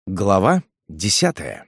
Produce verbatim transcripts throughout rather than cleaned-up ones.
Глава десятая.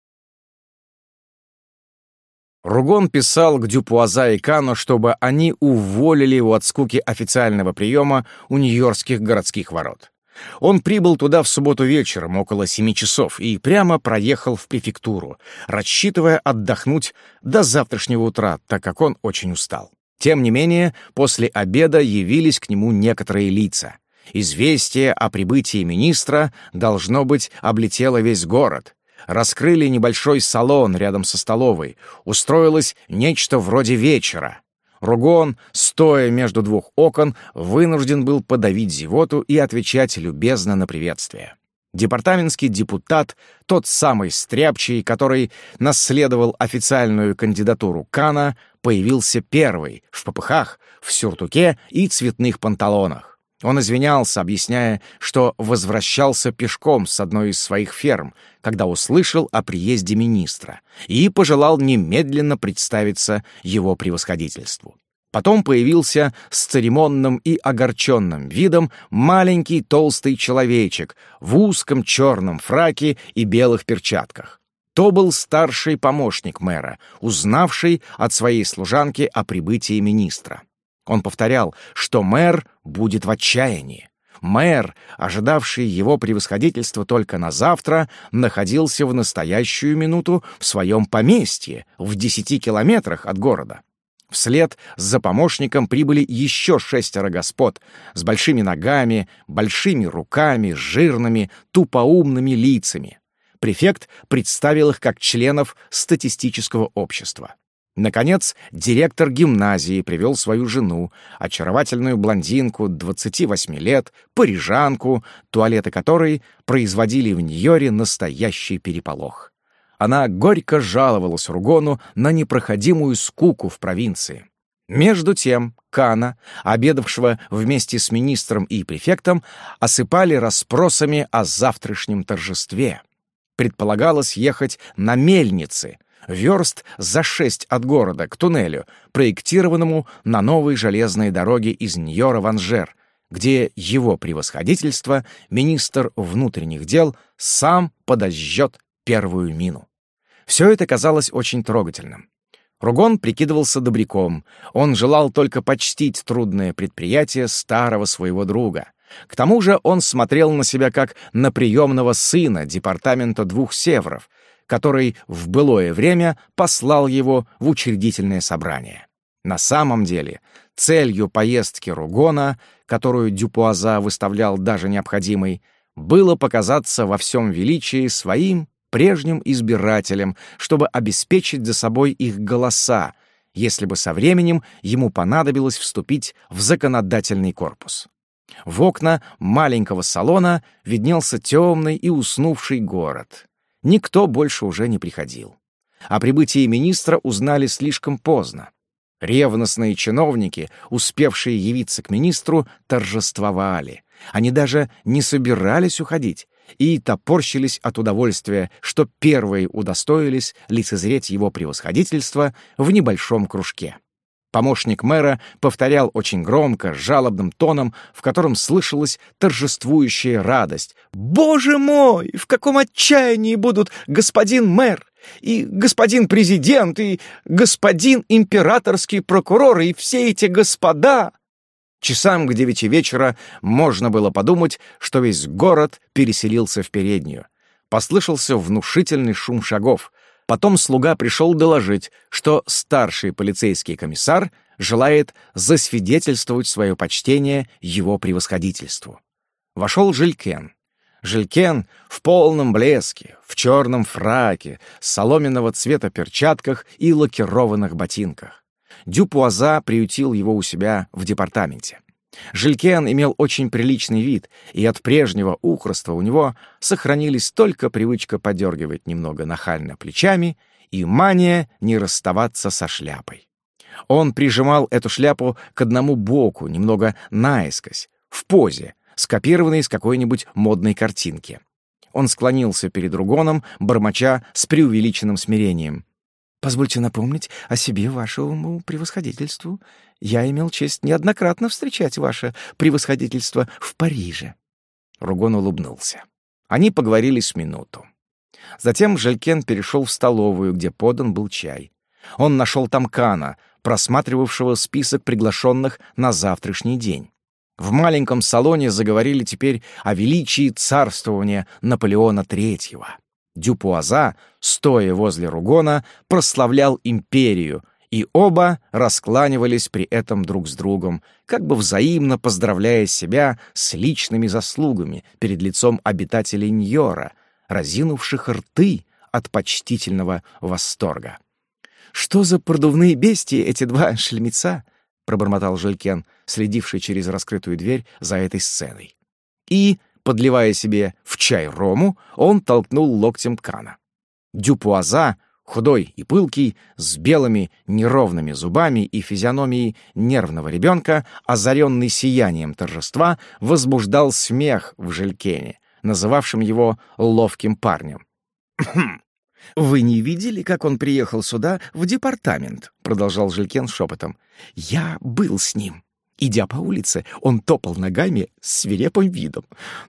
Ругон писал к Дюпуаза и Кану, чтобы они уволили его от скуки официального приема у нью-йоркских городских ворот. Он прибыл туда в субботу вечером, около семи часов, и прямо проехал в префектуру, рассчитывая отдохнуть до завтрашнего утра, так как он очень устал. Тем не менее, после обеда явились к нему некоторые лица. Известие о прибытии министра, должно быть, облетело весь город. Раскрыли небольшой салон рядом со столовой. Устроилось нечто вроде вечера. Ругон, стоя между двух окон, вынужден был подавить зевоту и отвечать любезно на приветствие. Департаментский депутат, тот самый стряпчий, который наследовал официальную кандидатуру Кана, появился первый, в попыхах, в сюртуке и цветных панталонах. Он извинялся, объясняя, что возвращался пешком с одной из своих ферм, когда услышал о приезде министра, и пожелал немедленно представиться его превосходительству. Потом появился с церемонным и огорченным видом маленький толстый человечек в узком черном фраке и белых перчатках. То был старший помощник мэра, узнавший от своей служанки о прибытии министра. Он повторял, что мэр будет в отчаянии. Мэр, ожидавший его превосходительства только на завтра, находился в настоящую минуту в своем поместье в десяти километрах от города. Вслед за помощником прибыли еще шестеро господ с большими ногами, большими руками, жирными, тупоумными лицами. Префект представил их как членов статистического общества. Наконец, директор гимназии привел свою жену, очаровательную блондинку двадцати восьми лет, парижанку, туалеты которой производили в Нью-Йорке настоящий переполох. Она горько жаловалась Ругону на непроходимую скуку в провинции. Между тем Кана, обедавшего вместе с министром и префектом, осыпали расспросами о завтрашнем торжестве. Предполагалось ехать на мельнице, верст за шесть от города, к туннелю, проектированному на новой железной дороге из Ньора в Анжер, где его превосходительство, министр внутренних дел, сам подожжет первую мину. Все это казалось очень трогательным. Ругон прикидывался добряком. Он желал только почтить трудное предприятие старого своего друга. К тому же он смотрел на себя как на приемного сына департамента двух северов, который в былое время послал его в учредительное собрание. На самом деле, целью поездки Ругона, которую Дюпуаза выставлял даже необходимой, было показаться во всем величии своим прежним избирателям, чтобы обеспечить за собой их голоса, если бы со временем ему понадобилось вступить в законодательный корпус. В окна маленького салона виднелся темный и уснувший город. Никто больше уже не приходил. О прибытии министра узнали слишком поздно. Ревностные чиновники, успевшие явиться к министру, торжествовали. Они даже не собирались уходить и топорщились от удовольствия, что первые удостоились лицезреть его превосходительство в небольшом кружке. Помощник мэра повторял очень громко, жалобным тоном, в котором слышалась торжествующая радость. «Боже мой, в каком отчаянии будут господин мэр, и господин президент, и господин императорский прокурор, и все эти господа!» Часам к девяти вечера можно было подумать, что весь город переселился в переднюю. Послышался внушительный шум шагов. Потом слуга пришел доложить, что старший полицейский комиссар желает засвидетельствовать свое почтение его превосходительству. Вошел Жилькен. Жилькен в полном блеске, в черном фраке, соломенного цвета перчатках и лакированных ботинках. Дюпуаза приютил его у себя в департаменте. Жилькен имел очень приличный вид, и от прежнего ухорства у него сохранились только привычка подергивать немного нахально плечами и мания не расставаться со шляпой. Он прижимал эту шляпу к одному боку, немного наискось, в позе, скопированной из какой-нибудь модной картинки. Он склонился перед Ругоном, бормоча с преувеличенным смирением. «Позвольте напомнить о себе вашему превосходительству. Я имел честь неоднократно встречать ваше превосходительство в Париже». Ругон улыбнулся. Они поговорили с минуту. Затем Желькен перешел в столовую, где подан был чай. Он нашел там Кана, просматривавшего список приглашенных на завтрашний день. В маленьком салоне заговорили теперь о величии царствования Наполеона Третьего. Дюпуаза, стоя возле Ругона, прославлял империю, и оба раскланивались при этом друг с другом, как бы взаимно поздравляя себя с личными заслугами перед лицом обитателей Ньора, разинувших рты от почтительного восторга. «Что за продувные бестии эти два шлемеца?» — пробормотал Желькен, следивший через раскрытую дверь за этой сценой. И, подливая себе в чай рому, он толкнул локтем Кана. Дюпуаза, худой и пылкий, с белыми неровными зубами и физиономией нервного ребенка, озаренный сиянием торжества, возбуждал смех в Желькене, называвшем его ловким парнем. «Вы не видели, как он приехал сюда в департамент?» — продолжал Желькен шепотом. «Я был с ним. Идя по улице, он топал ногами с свирепым видом.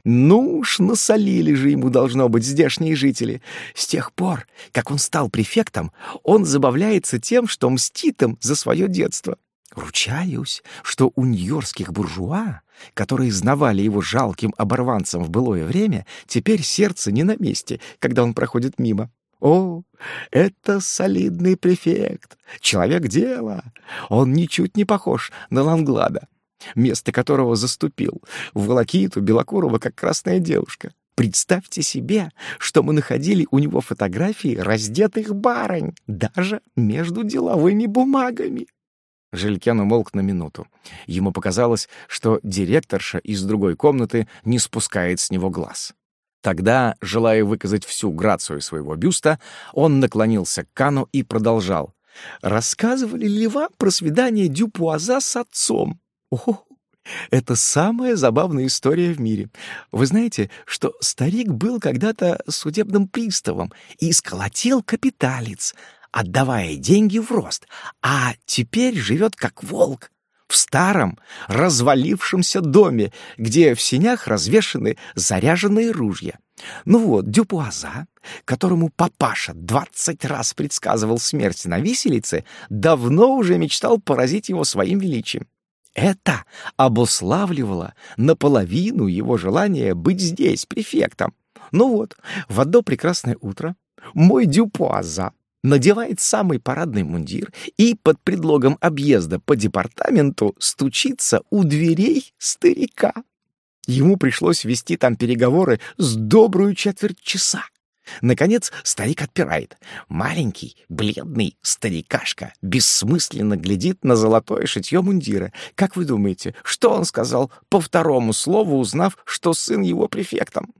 Ну уж насолили же ему, должно быть, здешние жители. С тех пор, как он стал префектом, он забавляется тем, что мстит им за свое детство. Ручаюсь, что у нью-йоркских буржуа, которые знавали его жалким оборванцем в былое время, теперь сердце не на месте, когда он проходит мимо. О, это солидный префект, человек дела. Он ничуть не похож на Ланглада, место которого заступил, в волокиту белокурого, как красная девушка. Представьте себе, что мы находили у него фотографии раздетых барынь, даже между деловыми бумагами». Желькен умолк на минуту. Ему показалось, что директорша из другой комнаты не спускает с него глаз. Тогда, желая выказать всю грацию своего бюста, он наклонился к Кану и продолжал. «Рассказывали ли вам про свидание Дюпуаза с отцом? О, это самая забавная история в мире. Вы знаете, что старик был когда-то судебным приставом и сколотил капиталец, отдавая деньги в рост, а теперь живет как волк в старом, развалившемся доме, где в сенях развешаны заряженные ружья. Ну вот, Дюпуаза, которому папаша двадцать раз предсказывал смерть на виселице, давно уже мечтал поразить его своим величием. Это обуславливало наполовину его желание быть здесь, префектом. Ну вот, в одно прекрасное утро мой Дюпуаза надевает самый парадный мундир и под предлогом объезда по департаменту стучится у дверей старика. Ему пришлось вести там переговоры с добрую четверть часа. Наконец старик отпирает. Маленький, бледный старикашка бессмысленно глядит на золотое шитье мундира. Как вы думаете, что он сказал по второму слову, узнав, что сын его префектом?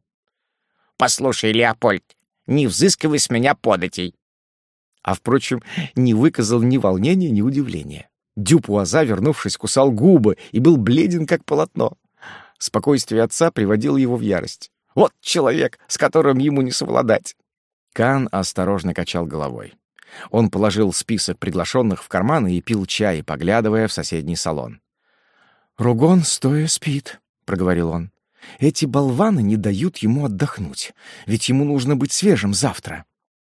«Послушай, Леопольд, не взыскивай с меня податей». А, впрочем, не выказал ни волнения, ни удивления. Дюпуаза, вернувшись, кусал губы и был бледен, как полотно. Спокойствие отца приводило его в ярость. Вот человек, с которым ему не совладать. Кан осторожно качал головой. Он положил список приглашенных в карман и пил чай, поглядывая в соседний салон. «Ругон стоя спит», — проговорил он. «Эти болваны не дают ему отдохнуть, ведь ему нужно быть свежим завтра».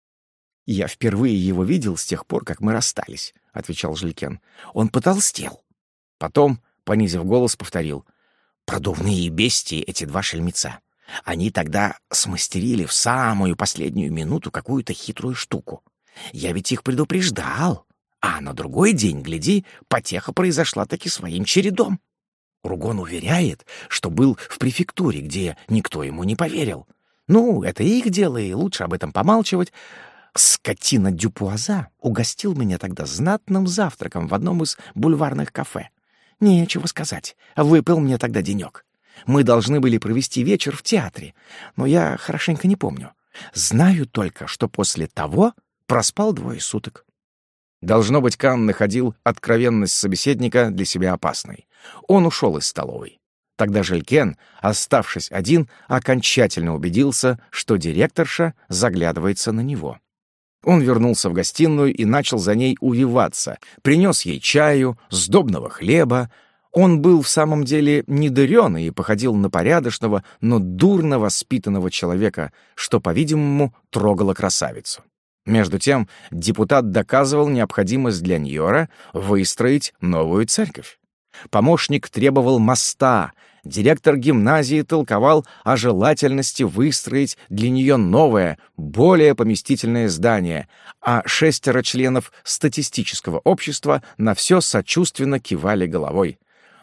«Я впервые его видел с тех пор, как мы расстались», — отвечал Желькен. «Он потолстел». Потом, понизив голос, повторил. «Продувные бестии эти два шельмеца. Они тогда смастерили в самую последнюю минуту какую-то хитрую штуку. Я ведь их предупреждал. А на другой день, гляди, потеха произошла таки своим чередом. Ругон уверяет, что был в префектуре, где никто ему не поверил. Ну, это их дело, и лучше об этом помалчивать. Скотина Дюпуаза угостил меня тогда знатным завтраком в одном из бульварных кафе. Нечего сказать, выпил мне тогда денек. Мы должны были провести вечер в театре, но я хорошенько не помню. Знаю только, что после того проспал двое суток». Должно быть, Кан находил откровенность собеседника для себя опасной. Он ушел из столовой. Тогда Желькен, оставшись один, окончательно убедился, что директорша заглядывается на него. Он вернулся в гостиную и начал за ней увиваться, принес ей чаю, сдобного хлеба. Он был в самом деле недурёный и походил на порядочного, но дурно воспитанного человека, что, по-видимому, трогало красавицу. Между тем депутат доказывал необходимость для Ньора выстроить новую церковь. Помощник требовал моста, директор гимназии толковал о желательности выстроить для нее новое, более поместительное здание, а шестеро членов статистического общества на все сочувственно кивали головой.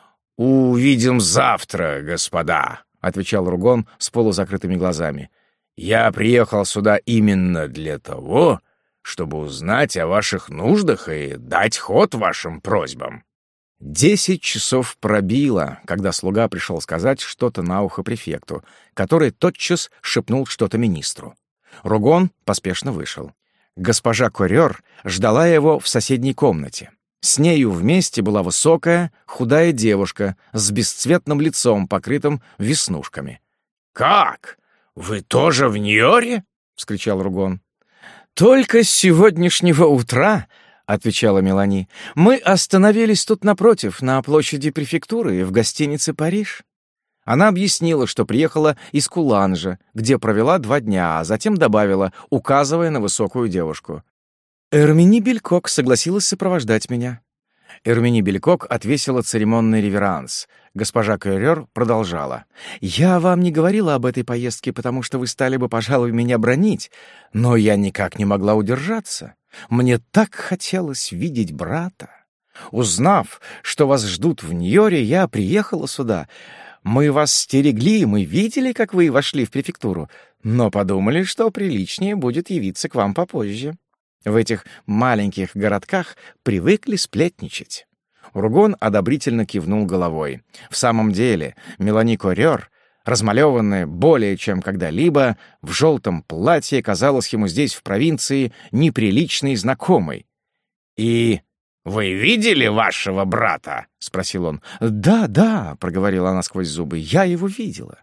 «Увидим завтра, господа», — отвечал Ругон с полузакрытыми глазами. «Я приехал сюда именно для того, чтобы узнать о ваших нуждах и дать ход вашим просьбам». Десять часов пробило, когда слуга пришел сказать что-то на ухо префекту, который тотчас шепнул что-то министру. Ругон поспешно вышел. Госпожа Корёр ждала его в соседней комнате. С нею вместе была высокая, худая девушка с бесцветным лицом, покрытым веснушками. «Как? Вы тоже в Ньоре?» — вскричал Ругон. «Только с сегодняшнего утра», — отвечала Мелани. «Мы остановились тут напротив, на площади префектуры, в гостинице «Париж». Она объяснила, что приехала из Куланжа, где провела два дня, а затем добавила, указывая на высокую девушку. «Эрмини Белькок согласилась сопровождать меня». Эрмини Белькок отвесила церемонный реверанс. Госпожа Корёр продолжала. «Я вам не говорила об этой поездке, потому что вы стали бы, пожалуй, меня бранить, но я никак не могла удержаться. Мне так хотелось видеть брата. Узнав, что вас ждут в Ньоре, я приехала сюда. Мы вас стерегли, мы видели, как вы вошли в префектуру, но подумали, что приличнее будет явиться к вам попозже. В этих маленьких городках привыкли сплетничать». Ругон одобрительно кивнул головой. В самом деле, Мелани Корёр, размалеванная более чем когда-либо, в желтом платье казалась ему здесь, в провинции, неприличной знакомой. «И вы видели вашего брата?» — спросил он. «Да, да», — проговорила она сквозь зубы, — «я его видела».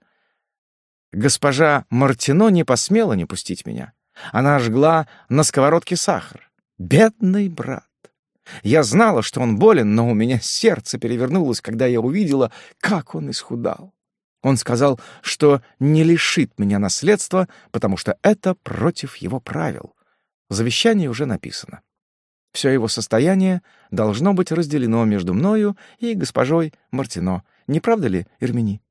Госпожа Мартино не посмела не пустить меня. Она жгла на сковородке сахар. Бедный брат! Я знала, что он болен, но у меня сердце перевернулось, когда я увидела, как он исхудал. Он сказал, что не лишит меня наследства, потому что это против его правил. Завещание уже написано. Все его состояние должно быть разделено между мною и госпожой Мартино. Не правда ли, Эрмини?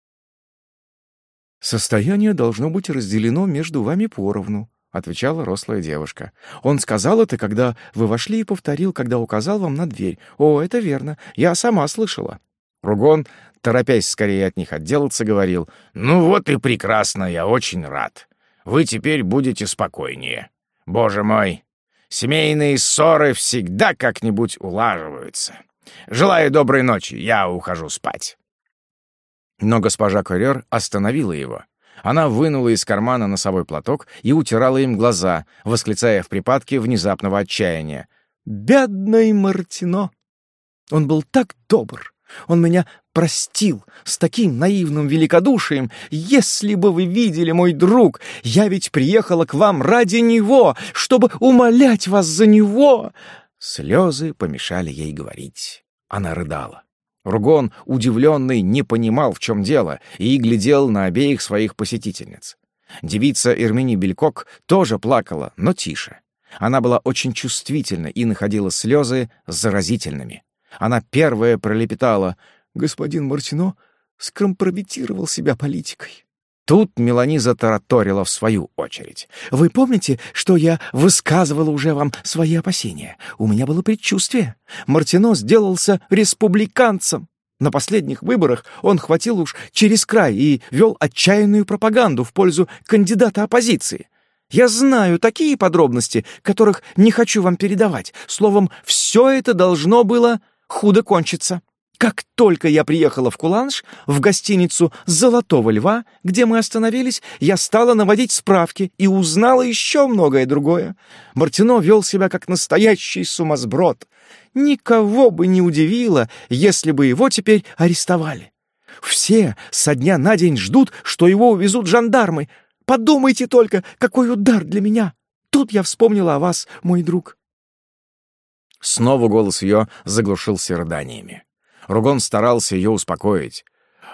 «Состояние должно быть разделено между вами поровну», — отвечала рослая девушка. «Он сказал это, когда вы вошли, и повторил, когда указал вам на дверь. О, это верно, я сама слышала». Ругон, торопясь скорее от них отделаться, говорил: «Ну вот и прекрасно, я очень рад. Вы теперь будете спокойнее. Боже мой, семейные ссоры всегда как-нибудь улаживаются. Желаю доброй ночи, я ухожу спать». Но госпожа Корёр остановила его. Она вынула из кармана носовой платок и утирала им глаза, восклицая в припадке внезапного отчаяния: «Бедный Мартино! Он был так добр! Он меня простил с таким наивным великодушием! Если бы вы видели, мой друг, я ведь приехала к вам ради него, чтобы умолять вас за него!» Слезы помешали ей говорить. Она рыдала. Ругон, удивленный, не понимал, в чем дело, и глядел на обеих своих посетительниц. Девица Эрмини Белькок тоже плакала, но тише. Она была очень чувствительна и находила слезы заразительными. Она первая пролепетала: «Господин Мартино скомпрометировал себя политикой». Тут Мелани затараторила в свою очередь. «Вы помните, что я высказывала уже вам свои опасения? У меня было предчувствие. Мартино сделался республиканцем. На последних выборах он хватил уж через край и вел отчаянную пропаганду в пользу кандидата оппозиции. Я знаю такие подробности, которых не хочу вам передавать. Словом, все это должно было худо кончиться. Как только я приехала в Куланж, в гостиницу «Золотого льва», где мы остановились, я стала наводить справки и узнала еще многое другое. Мартино вел себя как настоящий сумасброд. Никого бы не удивило, если бы его теперь арестовали. Все со дня на день ждут, что его увезут жандармы. Подумайте только, какой удар для меня! Тут я вспомнила о вас, мой друг». Снова голос ее заглушился рыданиями. Ругон старался ее успокоить.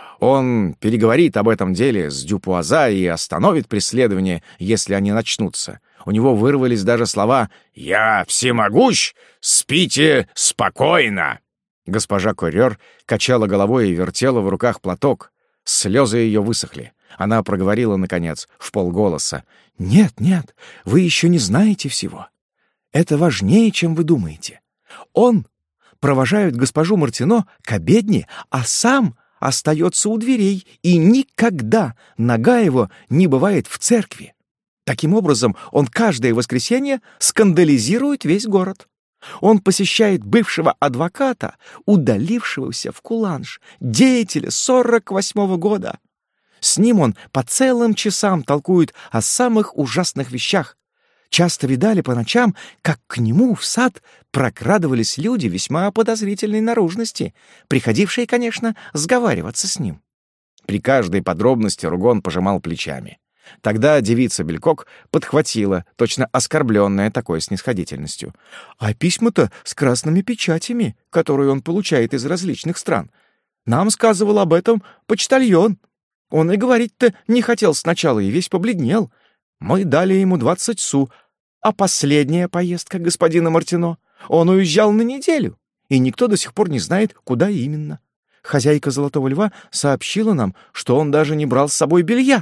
Он переговорит об этом деле с Дюпуаза и остановит преследование, если они начнутся. У него вырвались даже слова «Я всемогущ! Спите спокойно!» Госпожа Коррер качала головой и вертела в руках платок. Слезы ее высохли. Она проговорила, наконец, вполголоса: «Нет, нет, вы еще не знаете всего. Это важнее, чем вы думаете. Он провожает госпожу Мартино к обедне, а сам остается у дверей, и никогда нога его не бывает в церкви. Таким образом, он каждое воскресенье скандализирует весь город. Он посещает бывшего адвоката, удалившегося в Куланж, деятеля сорок восьмого года. С ним он по целым часам толкует о самых ужасных вещах. Часто видали по ночам, как к нему в сад прокрадывались люди весьма подозрительной наружности, приходившие, конечно, сговариваться с ним». При каждой подробности Ругон пожимал плечами. Тогда девица Белькок подхватила, точно оскорбленная такой снисходительностью: «А письма-то с красными печатями, которые он получает из различных стран. Нам сказывал об этом почтальон. Он и говорить-то не хотел сначала и весь побледнел. Мы дали ему двадцать су, а последняя поездка господина Мартино, он уезжал на неделю, и никто до сих пор не знает, куда именно. Хозяйка «Золотого льва» сообщила нам, что он даже не брал с собой белья».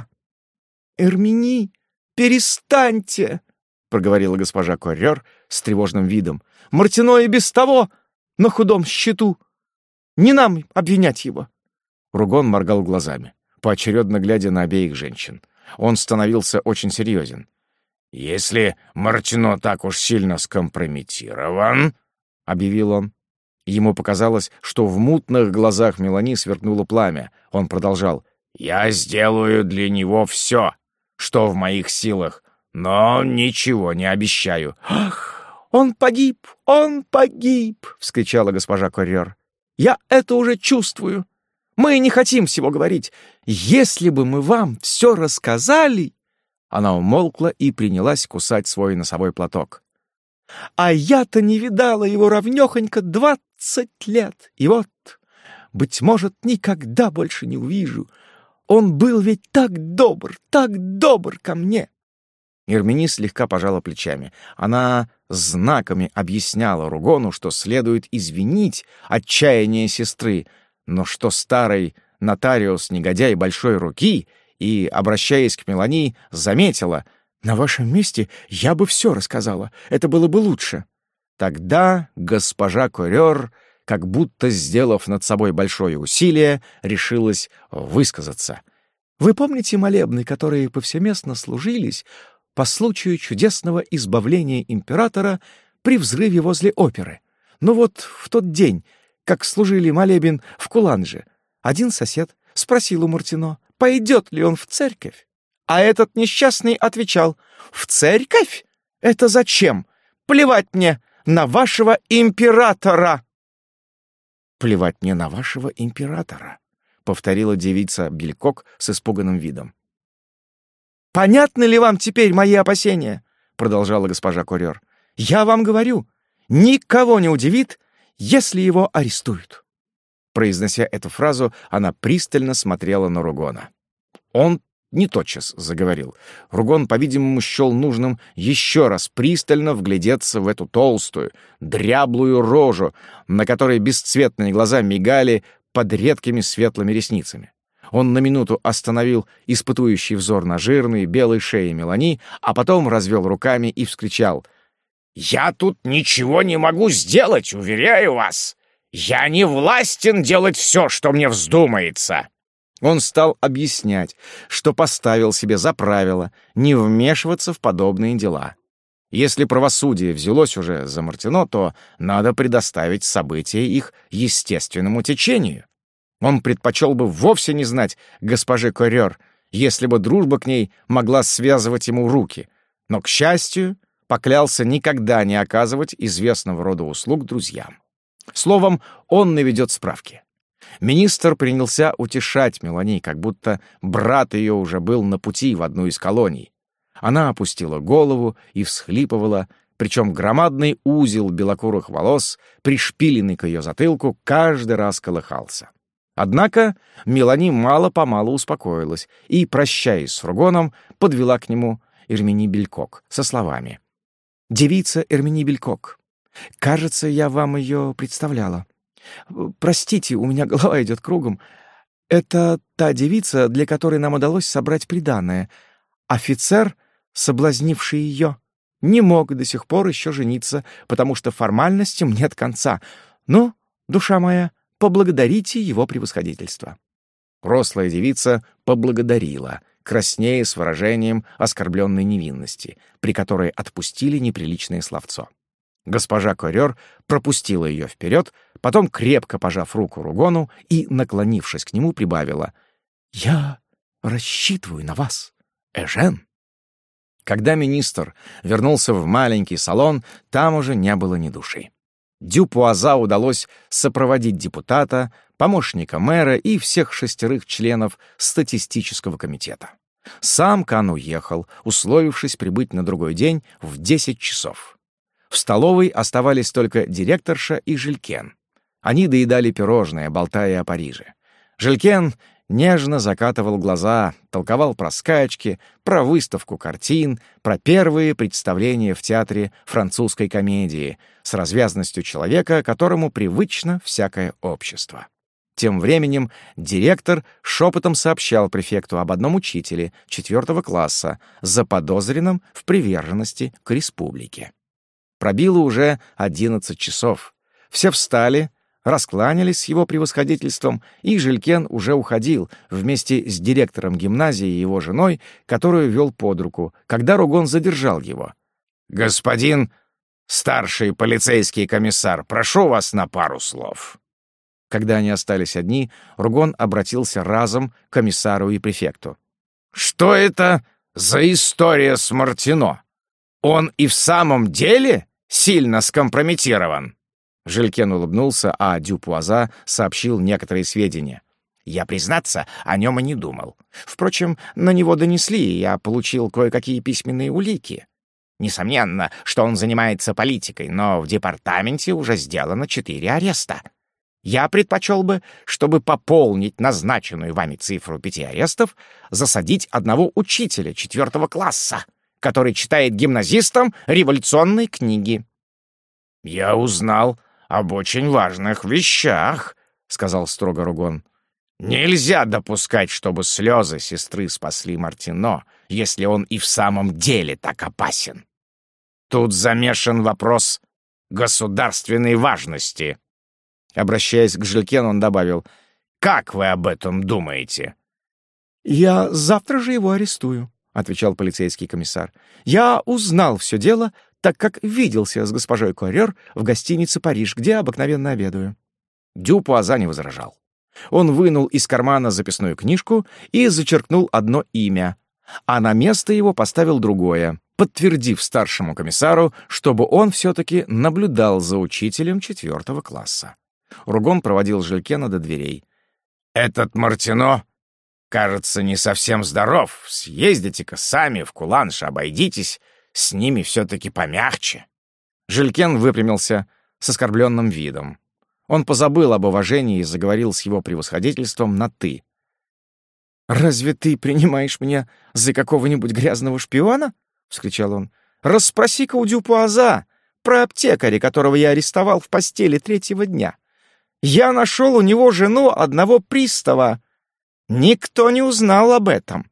«Эрмини, перестаньте!» — проговорила госпожа Коррер с тревожным видом. «Мартино и без того на худом счету. Не нам обвинять его». Ругон моргал глазами, поочередно глядя на обеих женщин. Он становился очень серьезен. «Если Мартино так уж сильно скомпрометирован, — объявил он». Ему показалось, что в мутных глазах Мелани сверкнуло пламя. Он продолжал: «Я сделаю для него все, что в моих силах, но ничего не обещаю». «Ах, он погиб! Он погиб!» — вскричала госпожа Коррер. «Я это уже чувствую. Мы не хотим всего говорить. Если бы мы вам все рассказали...» Она умолкла и принялась кусать свой носовой платок. «А я-то не видала его ровнёхонько двадцать лет. И вот, быть может, никогда больше не увижу. Он был ведь так добр, так добр ко мне!» Эрмини слегка пожала плечами. Она знаками объясняла Ругону, что следует извинить отчаяние сестры, но что старый нотариус-негодяй большой руки и, обращаясь к Мелани, заметила: «На вашем месте я бы все рассказала, это было бы лучше». Тогда госпожа Коррер, как будто сделав над собой большое усилие, решилась высказаться. «Вы помните молебны, которые повсеместно служились по случаю чудесного избавления императора при взрыве возле оперы? Ну вот в тот день, как служили молебен в Куланже, один сосед спросил у Мартино, пойдет ли он в церковь. А этот несчастный отвечал: «В церковь? Это зачем? Плевать мне на вашего императора!» «Плевать мне на вашего императора», — повторила девица Белькок с испуганным видом. «Понятны ли вам теперь мои опасения?» — продолжала госпожа Коррер. «Я вам говорю, никого не удивит, если его арестуют». Произнося эту фразу, она пристально смотрела на Ругона. Он не тотчас заговорил. Ругон, по-видимому, счел нужным еще раз пристально вглядеться в эту толстую, дряблую рожу, на которой бесцветные глаза мигали под редкими светлыми ресницами. Он на минуту остановил испытующий взор на жирной белой шее Мелани, а потом развел руками и вскричал: «Я тут ничего не могу сделать, уверяю вас! Я не властен делать все, что мне вздумается!» Он стал объяснять, что поставил себе за правило не вмешиваться в подобные дела. Если правосудие взялось уже за Мартино, то надо предоставить события их естественному течению. Он предпочел бы вовсе не знать госпожи Коррер, если бы дружба к ней могла связывать ему руки, но, к счастью, поклялся никогда не оказывать известного рода услуг друзьям. Словом, он наведет справки. Министр принялся утешать Мелани, как будто брат ее уже был на пути в одну из колоний. Она опустила голову и всхлипывала, причем громадный узел белокурых волос, пришпиленный к ее затылку, каждый раз колыхался. Однако Мелани мало-помалу успокоилась и, прощаясь с Ругоном, подвела к нему Эрмини Белькок со словами: «Девица Эрмини Белькок, кажется, я вам ее представляла. Простите, у меня голова идет кругом. Это та девица, для которой нам удалось собрать приданое. Офицер, соблазнивший ее, не мог до сих пор еще жениться, потому что формальностям нет конца. Но, душа моя, поблагодарите его превосходительство». Рослая девица поблагодарила, краснея с выражением оскорбленной невинности, при которой отпустили неприличное словцо. Госпожа Корёр пропустила ее вперед, потом, крепко пожав руку Ругону и, наклонившись к нему, прибавила: «Я рассчитываю на вас, Эжен». Когда министр вернулся в маленький салон, там уже не было ни души. Дюпуаза удалось сопроводить депутата, помощника мэра и всех шестерых членов статистического комитета. Сам Кан уехал, условившись прибыть на другой день в десять часов. В столовой оставались только директорша и Жилькен. Они доедали пирожное, болтая о Париже. Жилькен нежно закатывал глаза, толковал про скачки, про выставку картин, про первые представления в театре французской комедии с развязностью человека, которому привычно всякое общество. Тем временем директор шепотом сообщал префекту об одном учителе четвертого класса, заподозренном в приверженности к республике. Пробило уже одиннадцать часов. Все встали, раскланялись с его превосходительством, и Жилькен уже уходил вместе с директором гимназии и его женой, которую вел под руку, когда Ругон задержал его. «Господин старший полицейский комиссар, прошу вас на пару слов». Когда они остались одни, Ругон обратился разом к комиссару и префекту. «Что это за история с Мартино? Он и в самом деле сильно скомпрометирован?» Жилькен улыбнулся, а Дюпуаза сообщил некоторые сведения. «Я, признаться, о нем и не думал. Впрочем, на него донесли, и я получил кое-какие письменные улики. Несомненно, что он занимается политикой, но в департаменте уже сделано четыре ареста. Я предпочел бы, чтобы пополнить назначенную вами цифру пяти арестов, засадить одного учителя четвертого класса, который читает гимназистам революционные книги». «Я узнал об очень важных вещах», — сказал строго Ругон. «Нельзя допускать, чтобы слезы сестры спасли Мартино, если он и в самом деле так опасен. Тут замешан вопрос государственной важности». Обращаясь к Жилькену, он добавил: «Как вы об этом думаете?» «Я завтра же его арестую», — отвечал полицейский комиссар. «Я узнал все дело, так как виделся с госпожой Корёр в гостинице «Париж», где обыкновенно обедаю». Дюпуаза не возражал. Он вынул из кармана записную книжку и зачеркнул одно имя, а на место его поставил другое, подтвердив старшему комиссару, чтобы он все-таки наблюдал за учителем четвертого класса. Ругон проводил Жилькена до дверей. «Этот Мартино, кажется, не совсем здоров. Съездите-ка сами в Куланш, обойдитесь с ними все-таки помягче». Жилькен выпрямился с оскорбленным видом. Он позабыл об уважении и заговорил с его превосходительством на «ты». «Разве ты принимаешь меня за какого-нибудь грязного шпиона?» — вскричал он. «Расспроси-ка у Дюпуаза про аптекаря, которого я арестовал в постели третьего дня. Я нашел у него жену одного пристава. Никто не узнал об этом.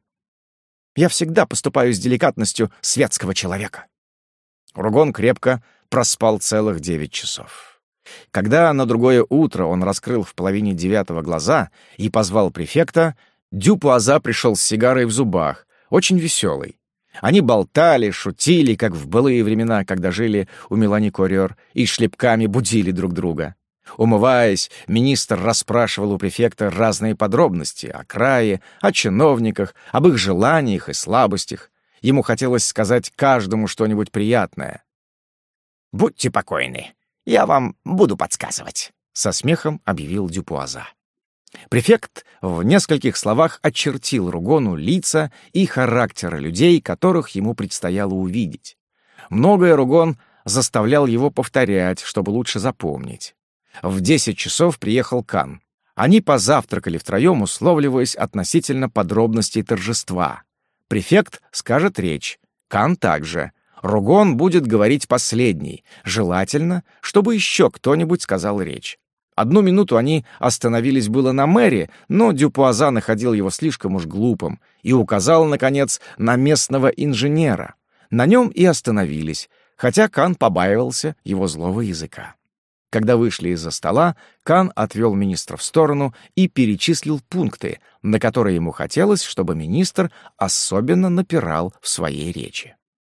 Я всегда поступаю с деликатностью светского человека». Ругон крепко проспал целых девять часов. Когда на другое утро он раскрыл в половине девятого глаза и позвал префекта, Дюпуаза пришел с сигарой в зубах, очень веселый. Они болтали, шутили, как в былые времена, когда жили у Мелани Корёр, и шлепками будили друг друга. Умываясь, министр расспрашивал у префекта разные подробности о крае, о чиновниках, об их желаниях и слабостях. Ему хотелось сказать каждому что-нибудь приятное. «Будьте покойны, я вам буду подсказывать», — со смехом объявил Дюпуаза. Префект в нескольких словах очертил Ругону лица и характеры людей, которых ему предстояло увидеть. Многое Ругон заставлял его повторять, чтобы лучше запомнить. В десять часов приехал Кан. Они позавтракали втроем, условливаясь относительно подробностей торжества. Префект скажет речь, Кан также. Ругон будет говорить последний. Желательно, чтобы еще кто-нибудь сказал речь. Одну минуту они остановились было на мэре, но Дюпуаза находил его слишком уж глупым и указал, наконец, на местного инженера. На нем и остановились, хотя Кан побаивался его злого языка. Когда вышли из-за стола, Кан отвел министра в сторону и перечислил пункты, на которые ему хотелось, чтобы министр особенно напирал в своей речи.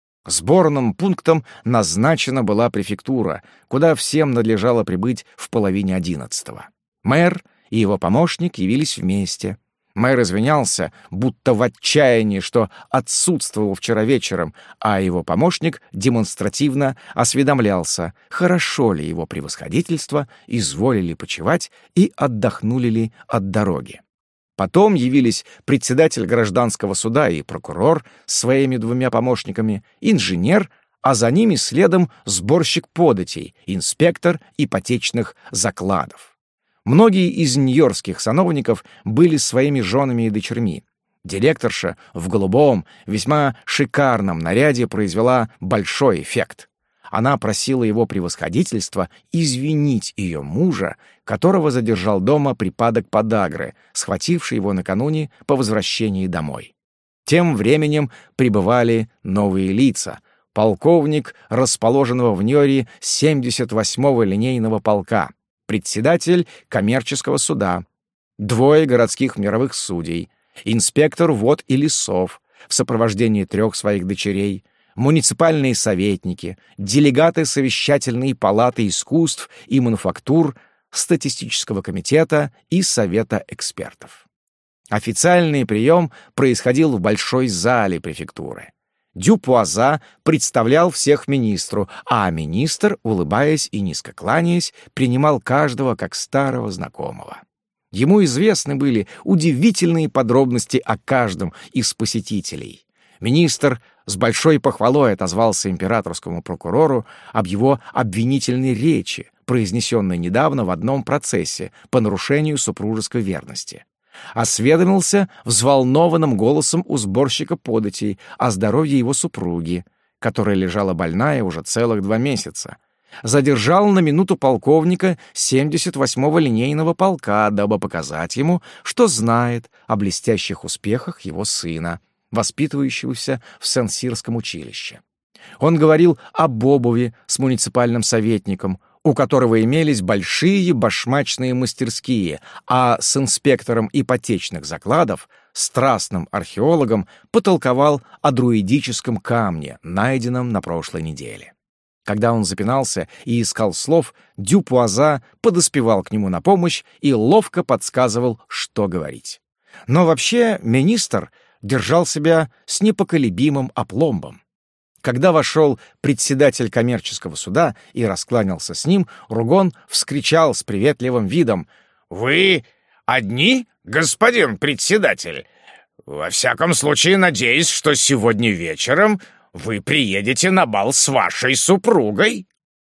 Сборным пунктом назначена была префектура, куда всем надлежало прибыть в половине одиннадцатого. Мэр и его помощник явились вместе. Мэр извинялся, будто в отчаянии, что отсутствовал вчера вечером, а его помощник демонстративно осведомлялся, хорошо ли его превосходительство, изволили почивать и отдохнули ли от дороги. Потом явились председатель гражданского суда и прокурор с своими двумя помощниками, инженер, а за ними следом сборщик податей, инспектор ипотечных закладов. Многие из нью-йоркских сановников были своими женами и дочерьми. Директорша в голубом, весьма шикарном наряде произвела большой эффект. Она просила его превосходительства извинить ее мужа, которого задержал дома припадок подагры, схвативший его накануне по возвращении домой. Тем временем прибывали новые лица. Полковник расположенного в Ньоре семьдесят восьмого линейного полка, председатель коммерческого суда, двое городских мировых судей, инспектор вод и лесов в сопровождении трех своих дочерей, муниципальные советники, делегаты совещательной палаты искусств и мануфактур, статистического комитета и совета экспертов. Официальный прием происходил в большой зале префектуры. Дюпуаза представлял всех министру, а министр, улыбаясь и низко кланяясь, принимал каждого как старого знакомого. Ему известны были удивительные подробности о каждом из посетителей. Министр с большой похвалой отозвался императорскому прокурору об его обвинительной речи, произнесенной недавно в одном процессе по нарушению супружеской верности. Осведомился взволнованным голосом у сборщика податей о здоровье его супруги, которая лежала больная уже целых два месяца. Задержал на минуту полковника семьдесят восьмого линейного полка, дабы показать ему, что знает о блестящих успехах его сына, воспитывающегося в Сен-Сирском училище. Он говорил об обуви с муниципальным советником, у которого имелись большие башмачные мастерские, а с инспектором ипотечных закладов, страстным археологом, потолковал о друидическом камне, найденном на прошлой неделе. Когда он запинался и искал слов, Дюпуаза подоспевал к нему на помощь и ловко подсказывал, что говорить. Но вообще министр держал себя с непоколебимым опломбом. Когда вошел председатель коммерческого суда и раскланялся с ним, Ругон вскричал с приветливым видом: «Вы одни, господин председатель? Во всяком случае, надеюсь, что сегодня вечером вы приедете на бал с вашей супругой».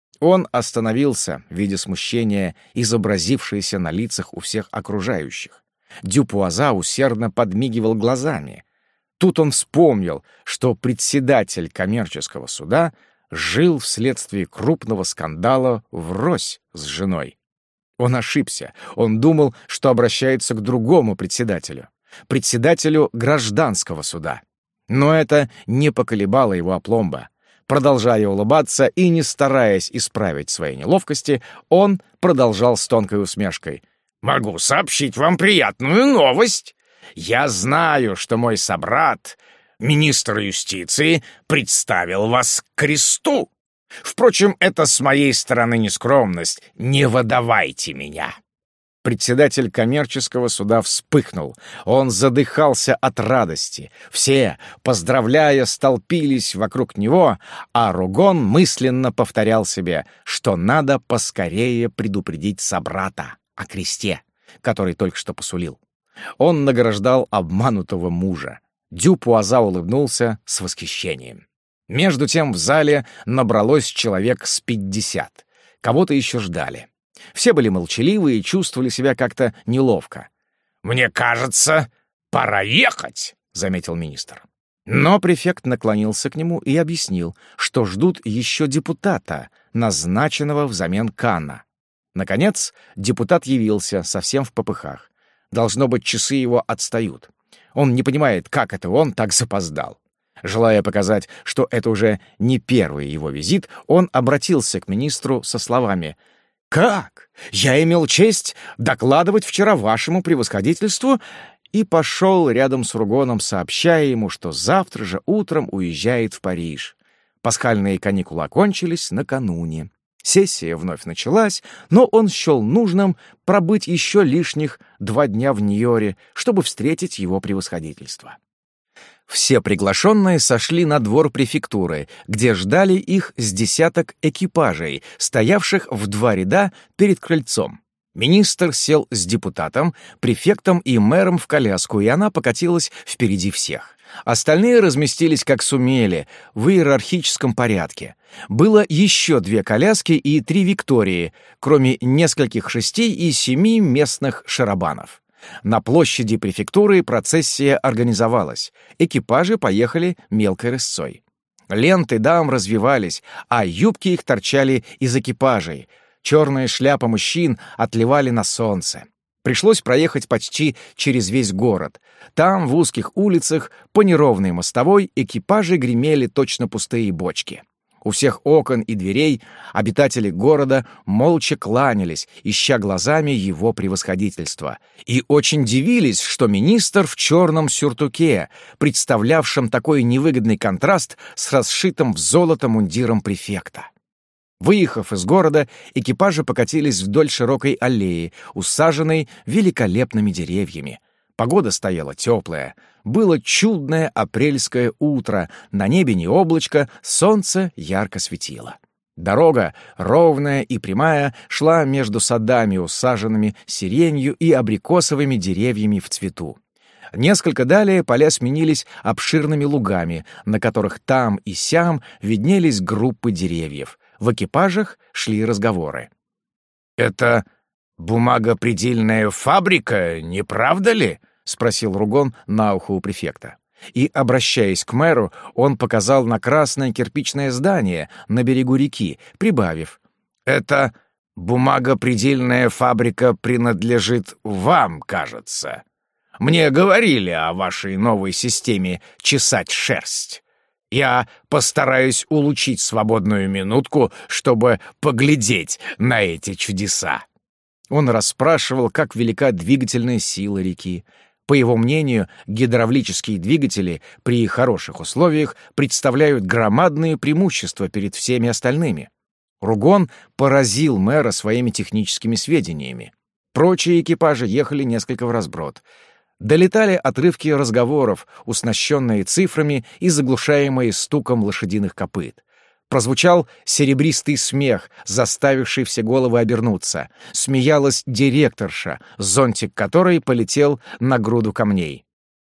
Он остановился, видя смущение, изобразившееся на лицах у всех окружающих. Дюпуаза усердно подмигивал глазами. Тут он вспомнил, что председатель коммерческого суда жил вследствие крупного скандала врозь с женой. Он ошибся. Он думал, что обращается к другому председателю, председателю гражданского суда. Но это не поколебало его опломба. Продолжая улыбаться и не стараясь исправить свои неловкости, он продолжал с тонкой усмешкой: «Могу сообщить вам приятную новость. Я знаю, что мой собрат, министр юстиции, представил вас к кресту. Впрочем, это с моей стороны нескромность. Не выдавайте меня». Председатель коммерческого суда вспыхнул. Он задыхался от радости. Все, поздравляя, столпились вокруг него, а Ругон мысленно повторял себе, что надо поскорее предупредить собрата о кресте, который только что посулил. Он награждал обманутого мужа. Дюпуаза улыбнулся с восхищением. Между тем в зале набралось человек с пятьдесят. Кого-то еще ждали. Все были молчаливы и чувствовали себя как-то неловко. «Мне кажется, пора ехать», — заметил министр. Но префект наклонился к нему и объяснил, что ждут еще депутата, назначенного взамен Канна. Наконец, депутат явился, совсем в попыхах. Должно быть, часы его отстают. Он не понимает, как это он так запоздал. Желая показать, что это уже не первый его визит, он обратился к министру со словами: «Как? Я имел честь докладывать вчера вашему превосходительству», и пошел рядом с Ругоном, сообщая ему, что завтра же утром уезжает в Париж. Пасхальные каникулы окончились накануне. Сессия вновь началась, но он счел нужным пробыть еще лишних два дня в Нью-Йорке, чтобы встретить его превосходительство. Все приглашенные сошли на двор префектуры, где ждали их с десяток экипажей, стоявших в два ряда перед крыльцом. Министр сел с депутатом, префектом и мэром в коляску, и она покатилась впереди всех. Остальные разместились как сумели, в иерархическом порядке. Было еще две коляски и три виктории, кроме нескольких шестей и семи местных шарабанов. На площади префектуры процессия организовалась. Экипажи поехали мелкой рысцой. Ленты дам развивались, а юбки их торчали из экипажей. Черные шляпы мужчин отливали на солнце. Пришлось проехать почти через весь город. Там, в узких улицах, по неровной мостовой, экипажи гремели точно пустые бочки. У всех окон и дверей обитатели города молча кланялись, исча глазами его превосходительства, и очень дивились, что министр в черном сюртуке, представлявшем такой невыгодный контраст с расшитым в золото мундиром префекта. Выехав из города, экипажи покатились вдоль широкой аллеи, усаженной великолепными деревьями. Погода стояла теплая. Было чудное апрельское утро, на небе не облачко, солнце ярко светило. Дорога, ровная и прямая, шла между садами, усаженными сиренью и абрикосовыми деревьями в цвету. Несколько далее поля сменились обширными лугами, на которых там и сям виднелись группы деревьев. В экипажах шли разговоры. «Это бумагопредельная фабрика, не правда ли?» — спросил Ругон на ухо у префекта. И, обращаясь к мэру, он показал на красное кирпичное здание на берегу реки, прибавив: «Эта бумагопредельная фабрика принадлежит вам, кажется. Мне говорили о вашей новой системе чесать шерсть. Я постараюсь улучшить свободную минутку, чтобы поглядеть на эти чудеса». Он расспрашивал, как велика двигательная сила реки. По его мнению, гидравлические двигатели при хороших условиях представляют громадные преимущества перед всеми остальными. Ругон поразил мэра своими техническими сведениями. Прочие экипажи ехали несколько вразброд. Долетали отрывки разговоров, уснащенные цифрами и заглушаемые стуком лошадиных копыт. Прозвучал серебристый смех, заставивший все головы обернуться. Смеялась директорша, зонтик которой полетел на груду камней.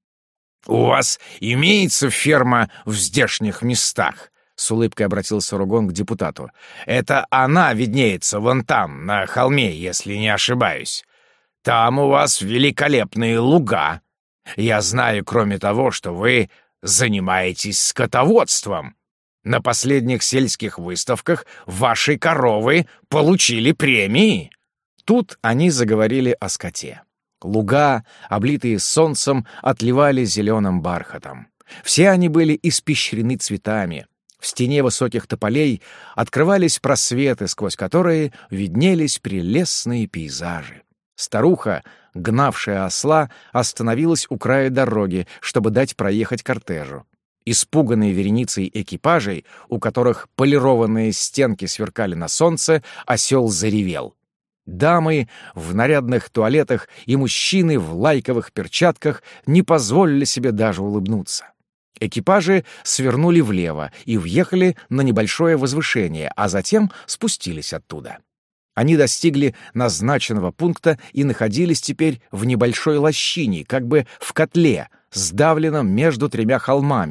«У вас имеется ферма в здешних местах?» — с улыбкой обратился Ругон к депутату. «Это она виднеется вон там, на холме, если не ошибаюсь. Там у вас великолепные луга. Я знаю, кроме того, что вы занимаетесь скотоводством. На последних сельских выставках ваши коровы получили премии». Тут они заговорили о скоте. Луга, облитые солнцем, отливали зеленым бархатом. Все они были испещрены цветами. В стене высоких тополей открывались просветы, сквозь которые виднелись прелестные пейзажи. Старуха, гнавшая осла, остановилась у края дороги, чтобы дать проехать кортежу. Испуганные вереницей экипажей, у которых полированные стенки сверкали на солнце, осел заревел. Дамы в нарядных туалетах и мужчины в лайковых перчатках не позволили себе даже улыбнуться. Экипажи свернули влево и въехали на небольшое возвышение, а затем спустились оттуда. Они достигли назначенного пункта и находились теперь в небольшой лощине, как бы в котле, сдавленном между тремя холмами,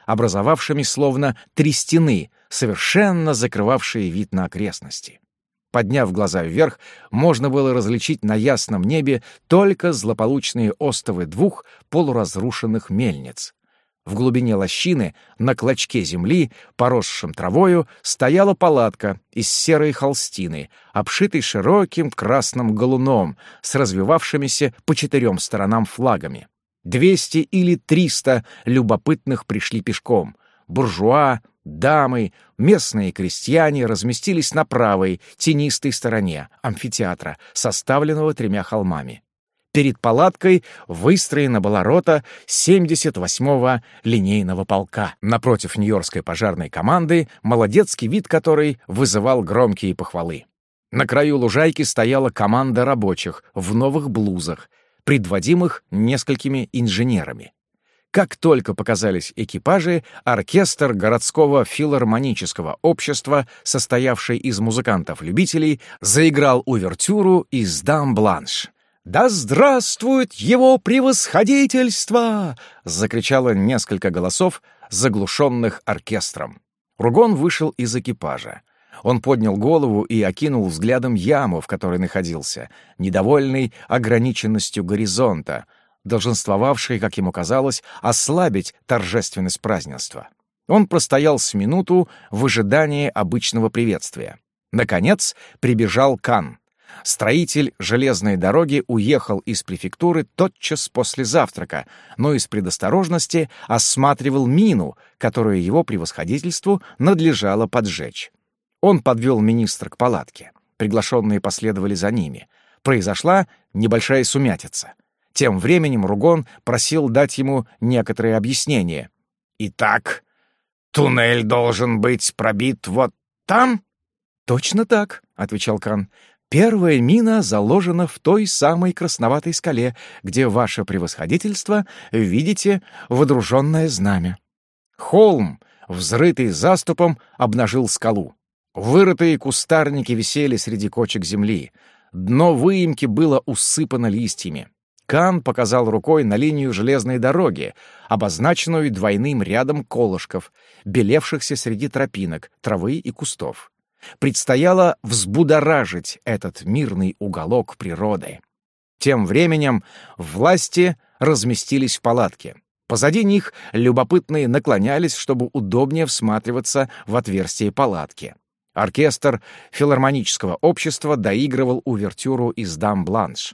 образовавшими словно три стены, совершенно закрывавшие вид на окрестности. Подняв глаза вверх, можно было различить на ясном небе только злополучные остовы двух полуразрушенных мельниц. В глубине лощины, на клочке земли, поросшем травою, стояла палатка из серой холстины, обшитой широким красным галуном с развивавшимися по четырем сторонам флагами. Двести или триста любопытных пришли пешком. Буржуа, дамы, местные крестьяне разместились на правой, тенистой стороне амфитеатра, составленного тремя холмами. Перед палаткой выстроена была рота семьдесят восьмого линейного полка. Напротив нью-йоркской пожарной команды, молодецкий вид которой вызывал громкие похвалы. На краю лужайки стояла команда рабочих в новых блузах, предводимых несколькими инженерами. Как только показались экипажи, оркестр городского филармонического общества, состоявший из музыкантов-любителей, заиграл увертюру из «Дам Бланш». «Да здравствует его превосходительство!» — закричало несколько голосов, заглушенных оркестром. Ругон вышел из экипажа. Он поднял голову и окинул взглядом яму, в которой находился, недовольный ограниченностью горизонта, долженствовавший, как ему казалось, ослабить торжественность празднества. Он простоял с минуту в ожидании обычного приветствия. Наконец прибежал Кан. Строитель железной дороги уехал из префектуры тотчас после завтрака, но из предосторожности осматривал мину, которую его превосходительству надлежало поджечь. Он подвел министра к палатке. Приглашенные последовали за ними. Произошла небольшая сумятица. Тем временем Ругон просил дать ему некоторые объяснения. «Итак, туннель должен быть пробит вот там?» «Точно так», — отвечал Кан. «Первая мина заложена в той самой красноватой скале, где ваше превосходительство видите водруженное знамя». Холм, взрытый заступом, обнажил скалу. Вырытые кустарники висели среди кочек земли. Дно выемки было усыпано листьями. Кан показал рукой на линию железной дороги, обозначенную двойным рядом колышков, белевшихся среди тропинок, травы и кустов. Предстояло взбудоражить этот мирный уголок природы. Тем временем власти разместились в палатке. Позади них любопытные наклонялись, чтобы удобнее всматриваться в отверстие палатки. Оркестр филармонического общества доигрывал увертюру из «Дам Бланш».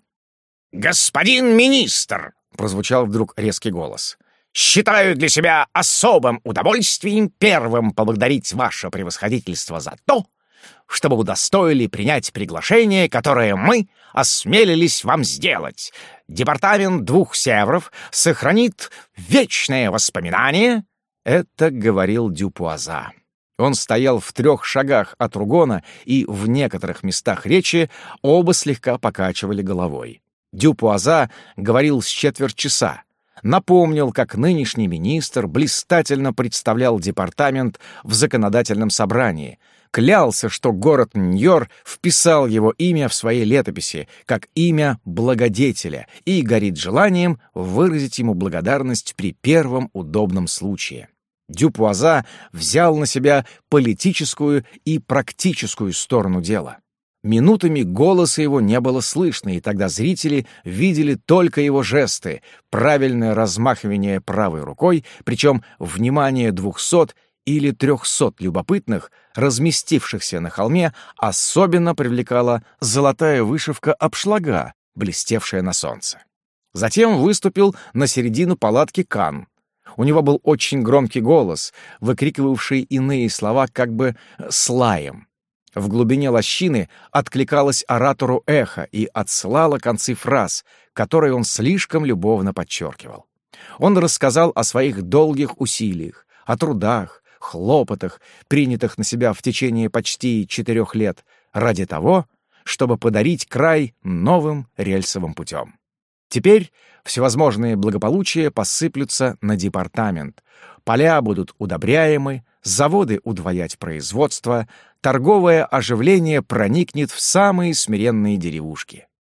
«Господин министр!» — прозвучал вдруг резкий голос. «Считаю для себя особым удовольствием первым поблагодарить ваше превосходительство за то, чтобы удостоили принять приглашение, которое мы осмелились вам сделать. Департамент двух северов сохранит вечное воспоминание». Это говорил Дюпуаза. Он стоял в трех шагах от Ругона, и в некоторых местах речи оба слегка покачивали головой. Дюпуаза говорил с четверть часа. Напомнил, как нынешний министр блистательно представлял департамент в законодательном собрании, клялся, что город Нью-Йорк вписал его имя в своей летописи как имя благодетеля и горит желанием выразить ему благодарность при первом удобном случае. Дюпуаза взял на себя политическую и практическую сторону дела. Минутами голоса его не было слышно, и тогда зрители видели только его жесты, правильное размахивание правой рукой, причем внимание двухсот или трехсот любопытных, разместившихся на холме, особенно привлекала золотая вышивка обшлага, блестевшая на солнце. Затем выступил на середину палатки Кан. У него был очень громкий голос, выкрикивавший иные слова как бы с лаем. В глубине лощины откликалось оратору эхо и отсылало концы фраз, которые он слишком любовно подчеркивал. Он рассказал о своих долгих усилиях, о трудах, хлопотах, принятых на себя в течение почти четырех лет, ради того, чтобы подарить край новым рельсовым путем. Теперь всевозможные благополучия посыплются на департамент. Поля будут удобряемы, заводы удвоять производство, торговое оживление проникнет в самые смиренные деревушки.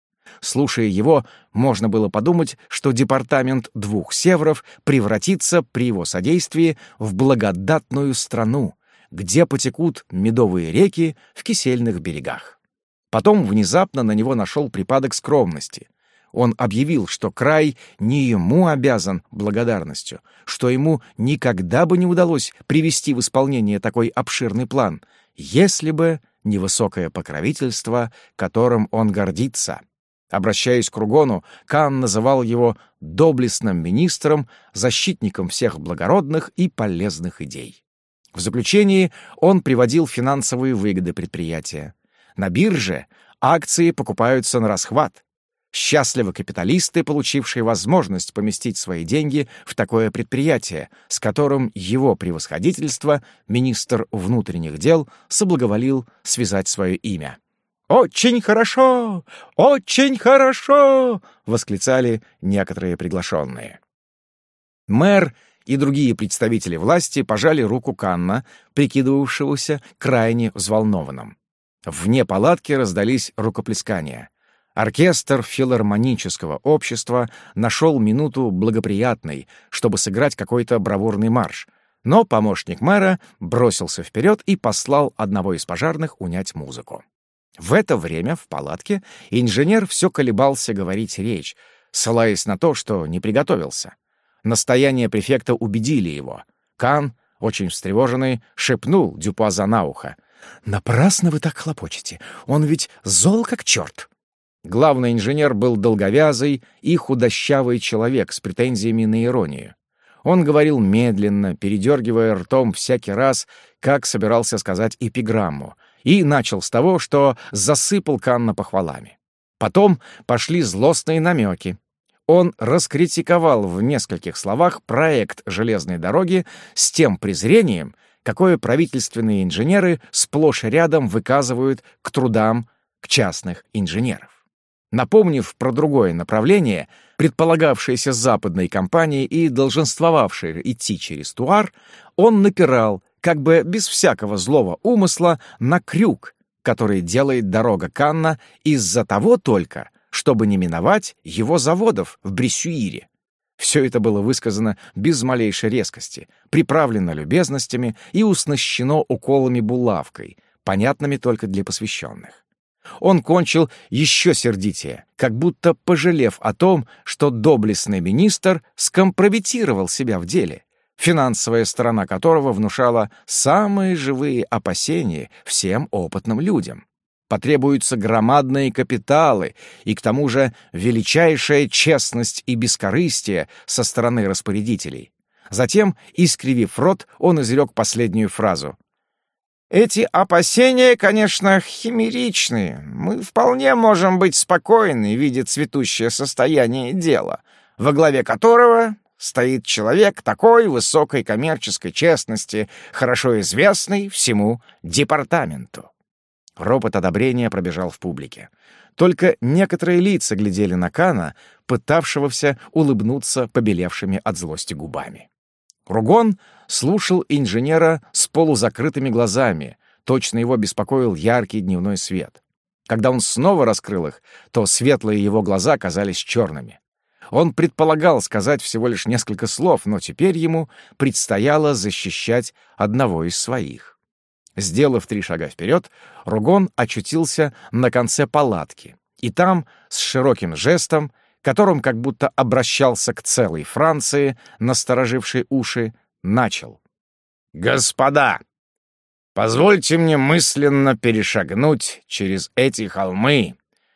Слушая его, можно было подумать, что департамент двух северов превратится при его содействии в благодатную страну, где потекут медовые реки в кисельных берегах. Потом внезапно на него нашел припадок скромности. Он объявил, что край не ему обязан благодарностью, что ему никогда бы не удалось привести в исполнение такой обширный план, если бы не высокое покровительство, которым он гордится. Обращаясь к Ругону, Кан называл его доблестным министром, защитником всех благородных и полезных идей. В заключении он приводил финансовые выгоды предприятия. На бирже акции покупаются на расхват. Счастливы капиталисты, получившие возможность поместить свои деньги в такое предприятие, с которым его превосходительство, министр внутренних дел, соблаговолил связать свое имя. «Очень хорошо! Очень хорошо!» — восклицали некоторые приглашенные. Мэр и другие представители власти пожали руку Канна, прикидывавшегося крайне взволнованным. Вне палатки раздались рукоплескания. Оркестр филармонического общества нашел минуту благоприятной, чтобы сыграть какой-то бравурный марш, но помощник мэра бросился вперед и послал одного из пожарных унять музыку. В это время в палатке инженер все колебался говорить речь, ссылаясь на то, что не приготовился. Настояния префекта убедили его. Кан, очень встревоженный, шепнул Дюпуаза на ухо: «Напрасно вы так хлопочете, он ведь зол как черт». Главный инженер был долговязый и худощавый человек с претензиями на иронию. Он говорил медленно, передергивая ртом всякий раз, как собирался сказать эпиграмму, и начал с того, что засыпал Канна похвалами. Потом пошли злостные намеки. Он раскритиковал в нескольких словах проект железной дороги с тем презрением, какое правительственные инженеры сплошь и рядом выказывают к трудам к частных инженеров. Напомнив про другое направление, предполагавшееся западной компанией и долженствовавшее идти через Туар, он напирал, как бы без всякого злого умысла, на крюк, который делает дорога Канна из-за того только, чтобы не миновать его заводов в Брессюире. Все это было высказано без малейшей резкости, приправлено любезностями и уснащено уколами-булавкой, понятными только для посвященных. Он кончил еще сердитее, как будто пожалев о том, что доблестный министр скомпрометировал себя в деле, финансовая сторона которого внушала самые живые опасения всем опытным людям. Потребуются громадные капиталы и, к тому же, величайшая честность и бескорыстие со стороны распорядителей. Затем, искривив рот, он изрек последнюю фразу. «Эти опасения, конечно, химеричные. Мы вполне можем быть спокойны, видя цветущее состояние дела, во главе которого стоит человек такой высокой коммерческой честности, хорошо известный всему департаменту». Ропот одобрения пробежал в публике. Только некоторые лица глядели на Кана, пытавшегося улыбнуться побелевшими от злости губами. Ругон слушал инженера с полузакрытыми глазами, точно его беспокоил яркий дневной свет. Когда он снова раскрыл их, то светлые его глаза казались черными. Он предполагал сказать всего лишь несколько слов, но теперь ему предстояло защищать одного из своих. Сделав три шага вперед, Ругон очутился на конце палатки, и там, с широким жестом, которым как будто обращался к целой Франции, насторожившей уши, начал. «Господа, позвольте мне мысленно перешагнуть через эти холмы,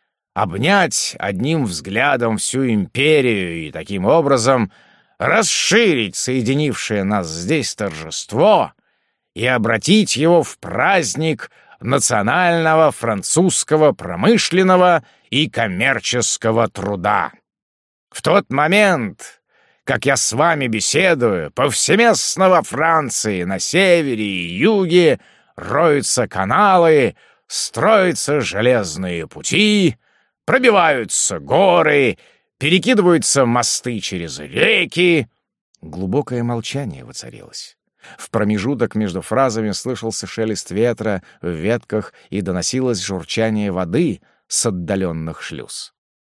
обнять одним взглядом всю империю и таким образом расширить соединившее нас здесь торжество и обратить его в праздник национального французского промышленного и коммерческого труда. В тот момент, как я с вами беседую, повсеместно во Франции, на севере и юге роются каналы, строятся железные пути, пробиваются горы, перекидываются мосты через реки». Глубокое молчание воцарилось. В промежуток между фразами слышался шелест ветра в ветках и доносилось журчание воды с отдаленных шлюз.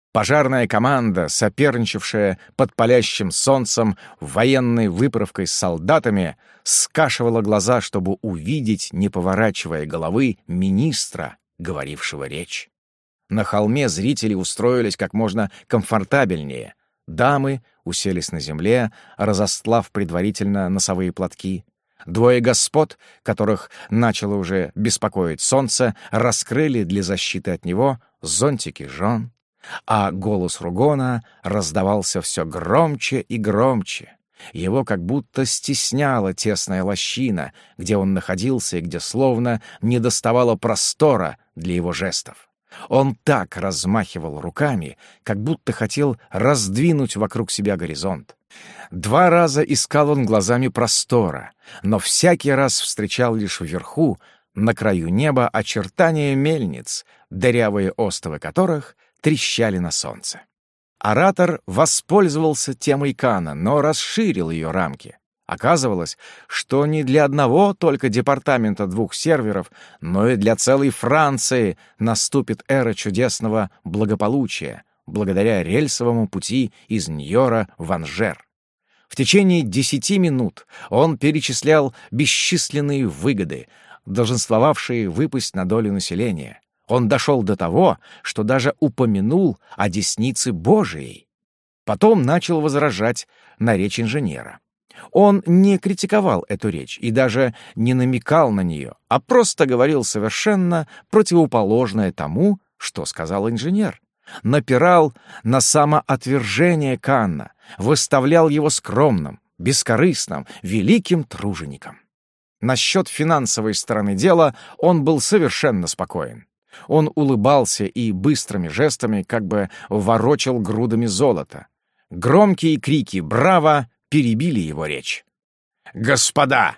Пожарная команда, соперничавшая под палящим солнцем военной выправкой с солдатами, скашивала глаза, чтобы увидеть, не поворачивая головы, министра, говорившего речь. На холме зрители устроились как можно комфортабельнее. Дамы уселись на земле, разостлав предварительно носовые платки. Двое господ, которых начало уже беспокоить солнце, раскрыли для защиты от него зонтики жен. А голос Ругона раздавался все громче и громче. Его как будто стесняла тесная лощина, где он находился и где словно недоставало простора для его жестов. Он так размахивал руками, как будто хотел раздвинуть вокруг себя горизонт. Два раза искал он глазами простора, но всякий раз встречал лишь вверху, на краю неба, очертания мельниц, дырявые остовы которых трещали на солнце. Оратор воспользовался темой Кана, но расширил ее рамки. Оказывалось, что не для одного только департамента двух серверов, но и для целой Франции наступит эра чудесного благополучия, благодаря рельсовому пути из Ньора в Анжер. В течение десяти минут он перечислял бесчисленные выгоды, долженствовавшие выпасть на долю населения. Он дошел до того, что даже упомянул о деснице Божией. Потом начал возражать на речь инженера. Он не критиковал эту речь и даже не намекал на нее, а просто говорил совершенно противоположное тому, что сказал инженер. Напирал на самоотвержение Канна, выставлял его скромным, бескорыстным, великим тружеником. Насчет финансовой стороны дела он был совершенно спокоен. Он улыбался и быстрыми жестами как бы ворочал грудами золота. Громкие крики «Браво!» перебили его речь. «Господа,